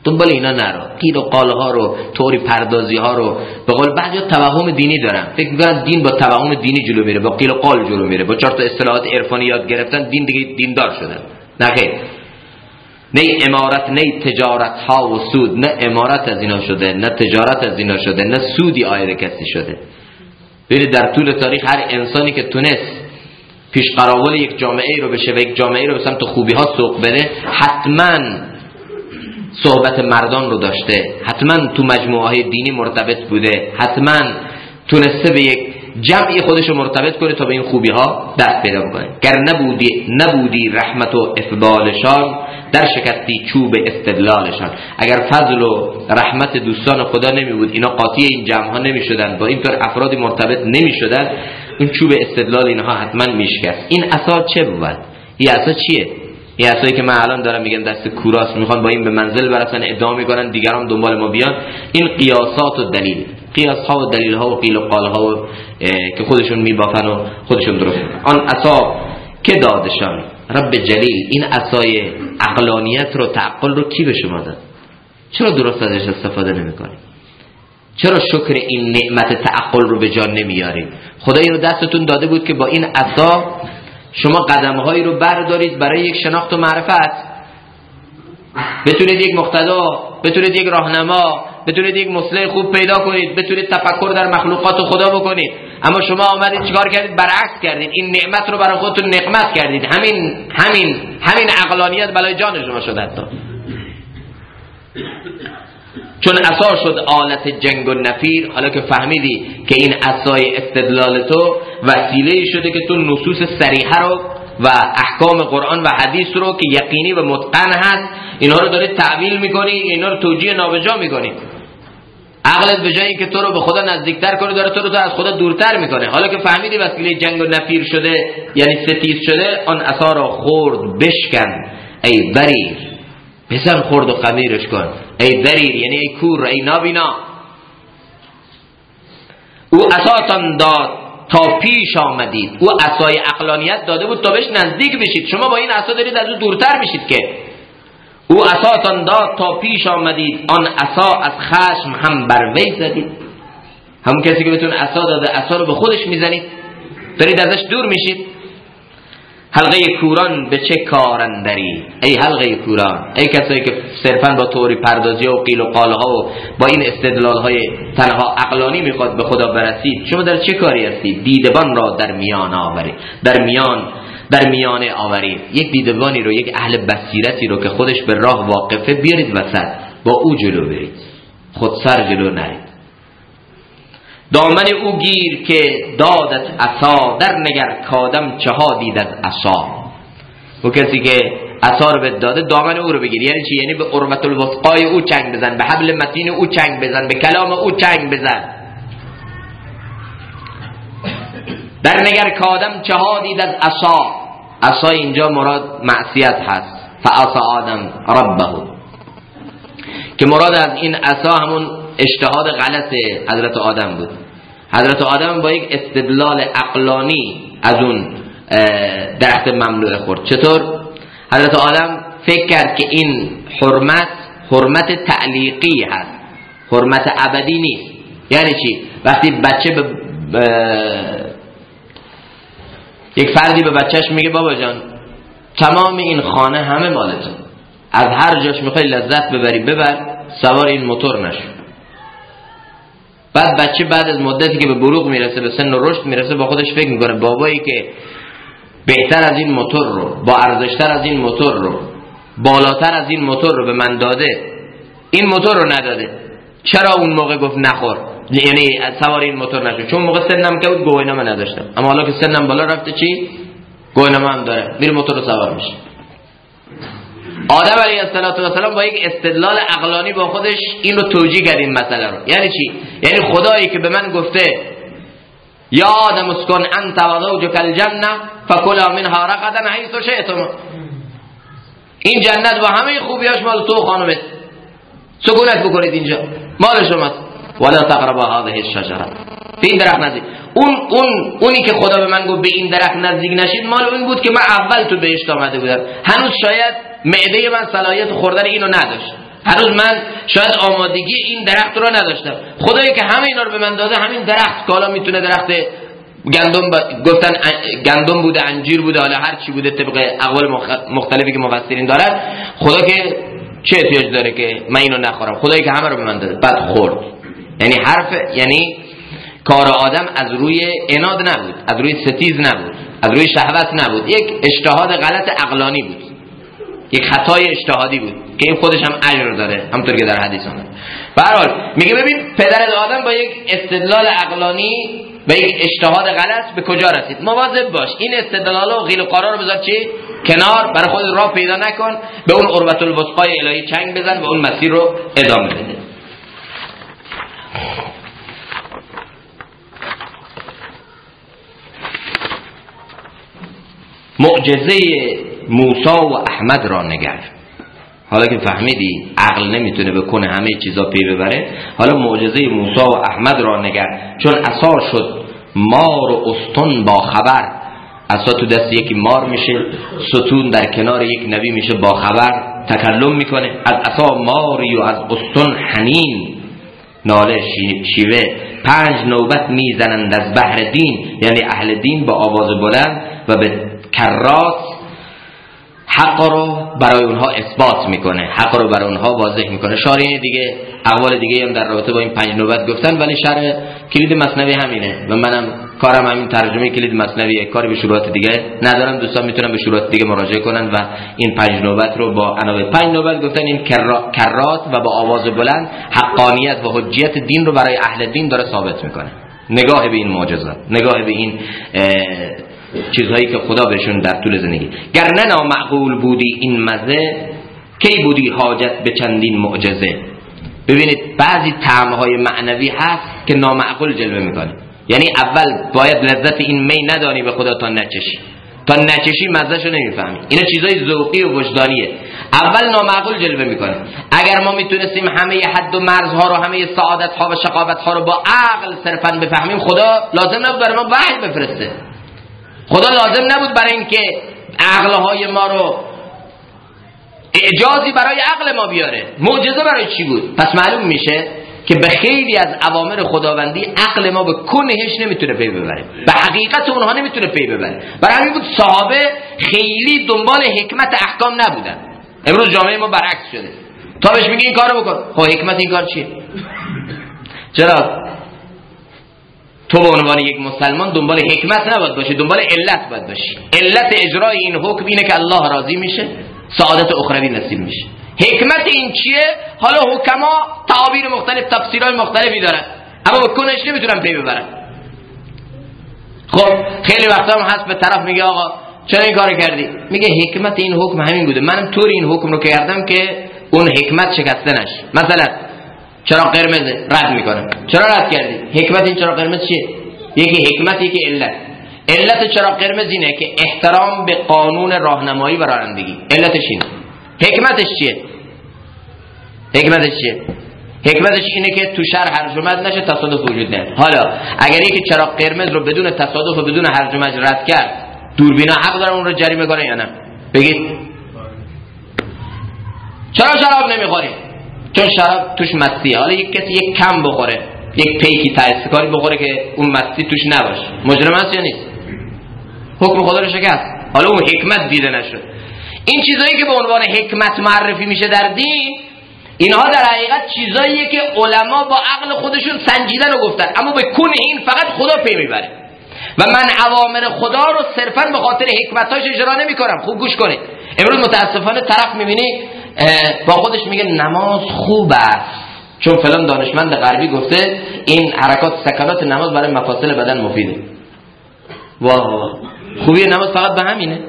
دنبال اینا نرو. قیل و قال ها رو، طوری پردازی ها رو، به قول بعضی توهم دینی دارن، فکر میکنن دین با توهم دینی جلو میره، با قیل و قال جلو میره، با 4 تا اصطلاحات عرفانی یاد گرفتن دین دیگه دیندار شدن. نه خیر، نه امارت نه تجارت ها و سود، نه امارت از اینا شده، نه تجارت از اینا شده، نه سودی آید کسی شده. ببینید در طول تاریخ هر انسانی که تونست پیش قراول یک جامعه رو بشه و یک جامعه رو به سمت خوبی ها سوق بده، حتما صحبت مردان رو داشته، حتما تو مجموعه های دینی مرتبط بوده، حتما تونسته به یک جمعی خودش رو مرتبط کنه تا به این خوبی ها دست پیدا کنه. گر نبودی رحمت و افضالشان، در شکستی چوب استدلالشان. اگر فضل و رحمت دوستان خدا نمی بود، اینا قاطی این جمع ها نمی شدن، با اینطور افرادی مرتبط نمی شدن، اون چوب استدلال اینها حتما میشکست. این عصا چه بود؟ این عصا چیه؟ این عصایی که من الان دارم میگم دست کوراست، میخوان با این به منزل برسن، ادعا میکنن دیگران دنبال ما بیان. این قیاسات و دلیل، قیاس ها و دلیل ها و قیل و قال ها که خودشون میبافن و خودشون درست کنن. آن عصا که دادشان رب جلیل، این عصای عقلانیت رو، تعقل رو کی به شما داد؟ چرا درست ازش استفاده نمیکنید؟ چرا شکر این نعمت تعقل رو به جا نمیارید؟ خدا اینو دستتون داده بود که با این عصا شما قدم‌هایی رو بردارید برای یک شناخت و معرفت، بتونید یک مقتدا، بتونید یک راهنما، بتونید یک مصلح خوب پیدا کنید، بتونید تفکر در مخلوقات خدا بکنید. اما شما آمدید چیکار کردید؟ برعکس کردید، این نعمت رو برای خودتون نقمت کردید. همین عقلانیت بلای جان شما شد حتی. چون عصا شد آلت جنگ و نفیر، حالا که فهمیدی که این عصای استدلال تو وسیله شده که تو نصوص صریحه رو و احکام قرآن و حدیث رو که یقینی و متقن هست، اینها رو داری تعویل میکنی، اینا رو توجیه نابجا میکنی. عقلت به جایی که تو رو به خدا نزدیکتر کنه داره تو رو از خدا دورتر میکنه. حالا که فهمیدی وسیله جنگ و نفیر شده، یعنی ستیز شده، آن عصا را خرد بشکن ای بریر، بزن خرد و خمیرش کن ای بریر، یعنی ای کور، ای نابینا. او عصاتان داد تا پیش آمدید، او عصای عقلانیت داده بود تا بهش نزدیک بشید. شما با این عصا دارید از او دورتر میشید. که او عصاتان داد تا پیش آمدید، آن عصا از خشم هم بر وی زدید. همون کسی که بهتون عصا داده، عصا رو به خودش میزنید، دارید ازش دور میشید. حلقه کوران به چه کارندری، ای حلقه کوران، ای کسایی که صرفا با طوری پردازی و قیل و قال ها و با این استدلال های تنها عقلانی میخواد به خدا برسید، شما در چه کاری هستید؟ دیدبان را در میان آورید، در میانه آورید. یک دیدبانی رو، یک اهل بصیرتی رو که خودش به راه واقفه بیارید وسط، با او جلو برید، خود سر جلو نرید. دامن او گیر که دادت عصا، در نگر کادم چه ها دید از عصا. او کسی که عصا رو بهت داده، دامن او رو بگیر. یعنی چی؟ یعنی به عروة الوثقای او چنگ بزن، به حبل متین او چنگ بزن، به کلام او چنگ بزن. در نگر کادم چه ها دید از عصا. عصا اینجا مراد معصیت هست. فعصا آدم ربه، که مراد از این عصا همون اجتهاد غلط حضرت آدم بود. حضرت آدم با یک استدلال عقلانی از اون درخت ممنوع خورد. چطور؟ حضرت آدم فکر کرد که این حرمت تعلیقی هست، حرمت ابدی نیست. یعنی چی؟ وقتی بچه یک فردی به بچهش میگه بابا جان تمام این خانه همه مالته، از هر جاش میخوای لذت ببری ببر، سوار این موتور نشو. بعد بچه بعد از مدتی که به بلوغ میرسه، به سن و رشد میرسه، با خودش فکر میکنه بابایی که بهتر از این موتور رو، با ارزشتر از این موتور رو، بالاتر از این موتور رو به من داده، این موتور رو نداده، چرا اون موقع گفت نخور، یعنی سوار این موتور نشو؟ چون موقع سنم که بود گواهینامه نداشتم، اما حالا که سنم بالا رفته چی؟ گواهینامه هم داره، میره موتور رو سوار میشه. آدم علیه السلام با یک استدلال عقلانی با خودش این رو توجیه کرد این مسئله رو. یعنی چی؟ یعنی خدایی که به من گفته یا آدم اسکن انت و زوجک الجنه فکلا منها رغدا حیث شئتما، این جنت با همه خوبیاش مال تو خانمت، سکونت بکنید اینجا مال شماست. ولا تقربا هذه الشجره، به این درخت نزدیک. اونی که خدا به من گفت به این درخت نزدیک نشید، مال اون بود که من اول تو بهشت آمده بودم، هنوز شاید معده من صلاحیت خوردن اینو نداشت، هنوز من شاید آمادگی این درخت رو نداشتم. خدایی که همه اینا رو به من داده، همین درخت که حالا میتونه درخت گندم گفتن گندم بوده، انجیر بوده، حالا هر چی بوده طبق اقوال مختلفی که مفسرین دارن، خدا که چه احتیاج داره که من اینو نخورم؟ خدایی که همه رو به من داده. بعد خورد. یعنی یعنی کار آدم از روی عناد نبود، از روی ستیز نبود، از روی شهوت نبود، یک اجتهاد غلط عقلانی بود، یک خطای اجتهادی بود که این خودش هم اجر داره، همونطور که در حدیث اومده. به هر حال میگه ببین پدر آدم با یک استدلال عقلانی و یک اجتهاد غلط به کجا رسید. مواظب باش این استدلال و قیل و قرار رو بذار چی کنار، برای خود راه پیدا نکن، به اون عروة الوثقای الهی چنگ بزن و اون مسیر رو ادامه بده. معجزه موسی و احمد را نگر. حالا که فهمیدی عقل نمیتونه بکنه همه چیزا پی ببره، حالا معجزه موسی و احمد را نگر. چون عصا شد مار و استون با خبر. عصا تو دست یکی مار میشه، ستون در کنار یک نبی میشه با خبر، تکلم میکنه. از عصا ماری و از استون حنین، ناله شیوه. 5 نوبت میزنند از بحر دین، یعنی اهل دین با آواز بلند و به کرات حق رو برای اونها اثبات میکنه، حق رو برای اونها واضح میکنه. شارحین دیگه اقوال دیگه هم در رابطه با این 5 نوبت گفتن، ولی شرح کلید مثنوی همینه و منم کارم همین ترجمه کلید مثنویه، کاری به شروعات دیگه ندارم. دوستان میتونن به شروعات دیگه مراجعه کنن و این 5 نوبت رو با عناوین 5 نوبت گفتن. این کرات و با آواز بلند حقانیت و حجیت دین رو برای اهل دین داره ثابت میکنه. نگاه به این معجزات، نگاه به این چیزهایی که خدا بهشون در طول زندگی. گر نه نامعقول بودی این مزه، کی بودی حاجت به چندین معجزه. ببینید بعضی طعمهای معنوی هست که نامعقول جلوه میکنه. یعنی اول باید لذت این می ندانی به خدا تا نچشی، تا نچشی مزهشو نمیفهمی. اینا چیزای ذوقی و وجدانیه، اول نامعقول جلوه میکنه. اگر ما میتونستیم همه حد و مرزها رو، همه سعادتها و شقاوتها رو با عقل صرفا بفهمیم، خدا لازم نبود برای ما وحی بفرسته. خدا لازم نبود برای اینکه عقلهای ما رو اعجازی برای عقل ما بیاره. معجزه برای چی بود؟ پس معلوم میشه که به خیلی از اوامر خداوندی عقل ما به کنهش نمیتونه پی ببره، به حقیقت اونها نمیتونه پی ببره. برای همین بود صحابه خیلی دنبال حکمت احکام نبودن. امروز جامعه ما برعکس شده. تا بهش میگه این کارو بکن، خب حکمت این کار چیه؟ چرا تو به عنوان یک مسلمان دنبال حکمت نباید باشی، دنبال علت باید باشی. علت اجرای این حکم اینه که الله راضی میشه، سعادت اخروی نصیب میشه. حکمت این چیه؟ حالا حکما تعابیر مختلف، تفسیرهای مختلفی دارن، اما به کنش نمیتونن پی ببرن. خب خیلی وقتا هم هست به طرف میگه آقا چرا این کارو کردی؟ میگه حکمت این حکم همین بوده، منم طوری این حکم رو کردم که اون حکمت شکسته نشه. مثلا چراغ قرمزه، رد میکنه. چرا رد کردی؟ حکمت این چراغ قرمز چیه؟ یکی حکمت، یکی علت. علت چراغ قرمز اینه که احترام به قانون راهنمایی و رانندگی، علتش اینه. حکمتش چیه؟ حکمتش اینه که تو شهر هرج و مرج نشه، تصادف وجود نیاد. حالا اگر یکی چراغ قرمز رو بدون تصادف و بدون هرج و مرج رد کرد، دوربینا حق دارن اون رو جریمه کنن یا نه؟ بگید. چرا شراب نمیخوری؟ چون شراب توش مستیه. حالا یک کسی یک کم بخوره، یک پیکی تایسکاری بخوره که اون مستی توش نباشه، مجرم است یا نیست؟ حکم خدا رو شکست. حالا اون حکمت دیده نشد. این چیزایی که به عنوان حکمت معرفی میشه در دین، اینها در حقیقت چیزاییه که علما با عقل خودشون سنجیدن و گفتن، اما به کون این فقط خدا پی میبره. و من اوامر خدا رو صرفا به خاطر حکمتاش اجرا نمیکنم. خوب گوش کنید. امروز متاسفانه طرف میبینی با خودش میگه نماز خوب است چون فلان دانشمند غربی گفته این حرکات سکنات نماز برای مفاصل بدن مفیده. واه، خوبی نماز فقط به همینه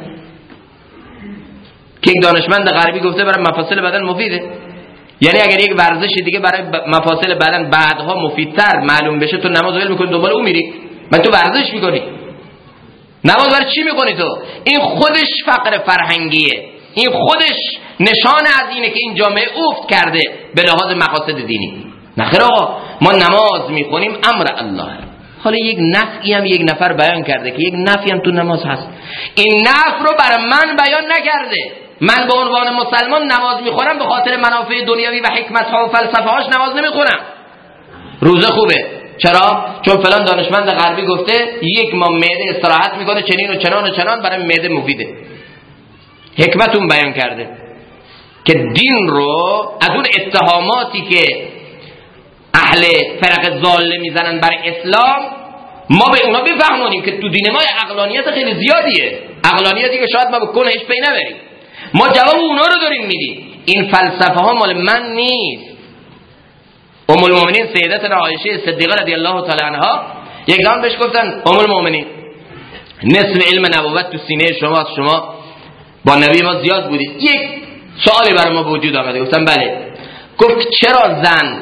که یک دانشمند غربی گفته برای مفاصل بدن مفیده؟ یعنی اگر یک ورزش دیگه برای مفاصل بدن بعدها مفیدتر معلوم بشه، تو نماز ول میکنی دنبال اون میری؟ من تو ورزش میکنی، نماز برای چی میکنی تو؟ این خودش فقر فرهنگیه، این خودش نشان از اینه که این جامعه افت کرده به لحاظ مقاصد دینی. نخیر آقا، ما نماز میخونیم امر الله. حالا یک نفعی هم یک نفر بیان کرده که یک نفعی هم تو نماز هست. این نفع رو برای من بیان نکرده، من به عنوان مسلمان نماز میخونم به خاطر منافع دنیوی و حکمت‌ها و فلسفه‌هاش نماز نمیخونم. روزه خوبه. چرا؟ چون فلان دانشمند غربی گفته یک ماه معده استراحت میکنه چنین و چنان و چنان، برای معده مفیده. حکمت اون بیان کرده که دین رو از اون اتهاماتی که اهل فرق ضاله میزنن بر اسلام ما به اونا بفهمونیم که تو دین ما عقلانیت خیلی زیادیه، عقلانیتی که شاید ما به کنهش پی نبریم. ما جواب اونا رو داریم میدیم. این فلسفه ها مال من نیست. ام المؤمنین سیدتنا عایشه صدیقه رضی الله تعالی عنها یک زمان بهش گفتن ام المؤمنین نصف علم نبوت تو سینه شماست، شما با نبی ما زیاد بودید. یک سوالی برای ما وجود آمده. گفتم بله. گفت چرا زن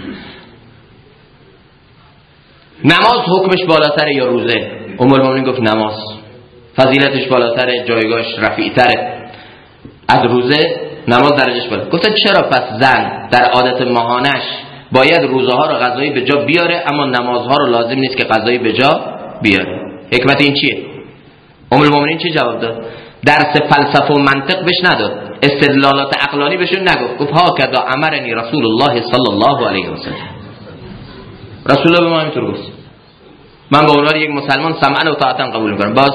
نماز حکمش بالاتره یا روزه؟ ام المؤمنین گفت نماز فضیلتش بالاتره، جایگاهش رفیع‌تره از روزه، نماز درجهش بالا. گفتن چرا پس زن در عادت ماهانش باید روزه ها رو قضایی به جا بیاره اما نمازها رو لازم نیست که قضایی به جا بیاره؟ حکمت این چیه؟ ام المؤمنین چی جواب داد؟ درس فلسفه و منطق بهش نداد، استدلالات عقلانی بهشون نگفت. گفت ها کذا امرنی رسول الله صلی الله علیه و سلم. رسول الله به ما اینطور گفت. من به عنوان یک مسلمان سمعا و طاعتا قبول میکنم. باز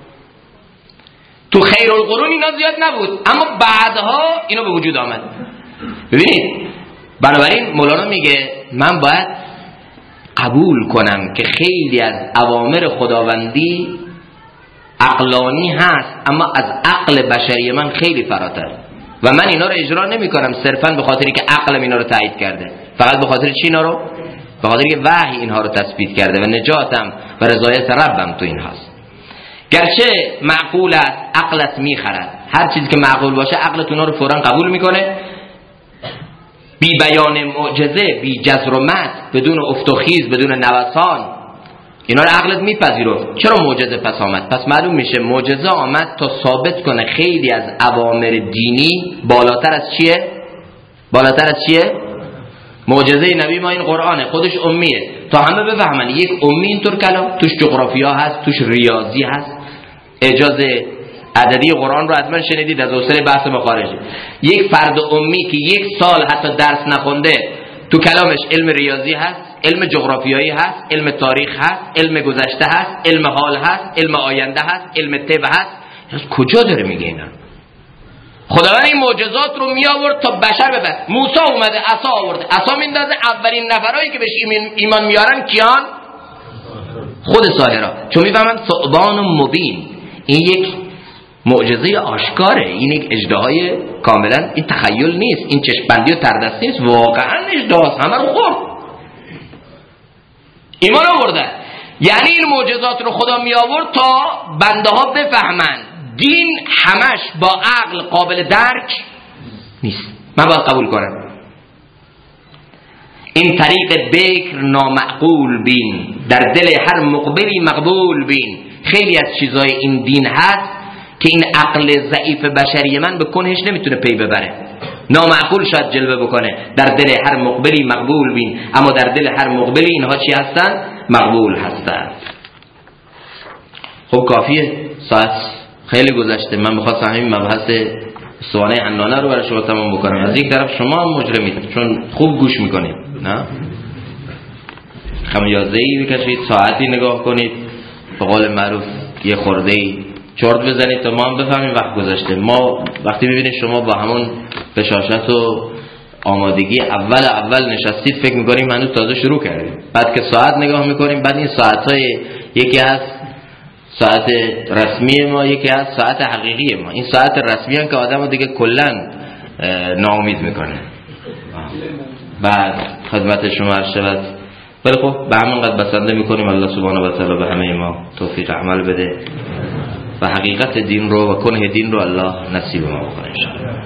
تو خیر القرون اینا زیاد نبود اما بعدها اینو به وجود آمد. ببینید بنابراین مولانا میگه من باید قبول کنم که خیلی از اوامر خداوندی عقلانی هست اما از عقل بشری من خیلی فراتر و من اینا رو اجرا نمی کنم صرفا به خاطری که عقلم اینا رو تایید کرده، فقط به خاطر چی اینا رو؟ به خاطری که وحی اینها رو تثبیت کرده و نجاتم و رضایت ربم تو این هست. گرچه معقول است عقلت میخرد، هر چیزی که معقول باشه عقلت اونا رو فوراً قبول میکنه، بی بیان معجزه، بی جزر و مد، بدون افت و خیز، بدون نوسان، اینا رو عقلت میپذیره. چرا معجزه پس آمد؟ پس معلوم میشه معجزه آمد تا ثابت کنه خیلی از اوامر دینی بالاتر از چیه؟ بالاتر از چیه؟ معجزه نبی ما این قرآنه، خودش امیه، تا همه بفهمن یک امی اینطور کلام توش جغرافیا هست، توش ریاضی هست. اعجاز عددی قرآن رو حتما شنیدید از حوصله بحث مخارج. یک فرد امی که یک سال حتی درس نخونده تو کلامش علم ریاضی هست، علم جغرافیایی هست، علم تاریخ هست، علم گذشته هست، علم حال هست، علم آینده هست، علم طب هست. از کجا داره میگه اینا؟ خداوند این معجزات رو می آورد تا بشر ببره. موسی اومده عصا آورده، عصا میندازه، اولین نفرایی که بهش ایمان میارن کیان؟ خود ساحرا. چون میفهمن ثعبان مبین، این یک معجزه آشکاره، این یک اژدهای کاملا این تخیل نیست، این چشم‌بندی و تردستی نیست، واقعا اژدهاست، همه رو خورد. ایمان آورده. یعنی این معجزات رو خدا می آورد تا بنده ها بفهمن دین همش با عقل قابل درک نیست، من باید قبول کنم. این طریق بکر نامعقول بین، در دل هر مقبلی مقبول بین. خیلی از چیزای این دین هست که این عقل ضعیف بشری من به کنهش نمیتونه پی ببره، نامعقول شاید جلوه بکنه. در دل هر مقبلی مقبول بین، اما در دل هر مقبلی اینها چی هستن؟ مقبول هستن. خب کافیه، ساعت خیلی گذشته. من می‌خواستم همین مبحث سوانه عنانه رو برای شما تمام بکنم. از یک طرف شما هم مجرمید چون خوب گوش میکنید، نه خمیازه‌ای بکشید، ساعتی نگاه کنید، به قول معروف یه خورده‌ای چرت بزنید تا ما هم بفهمیم وقت گذشته. ما وقتی می‌بینیم شما با همون بشاشت و آمادگی اول نشستید فکر می‌کنیم هنوز تازه شروع کردیم، بعد که ساعت نگاه می‌کنیم، بعد این ساعت‌های یکی از ساعت رسمی ما، یکی از ساعت حقیقی ما. این ساعت رسمی هم که آدم رو دیگه کلن ناامید میکنه. بعد خدمت شما عرض شود. ولی خب به همین قد بسنده میکنیم. الله سبحانه و تعالی به همه ما توفیق عمل بده و حقیقت دین رو و کنه دین رو الله نصیب ما بکنه انشاءالله.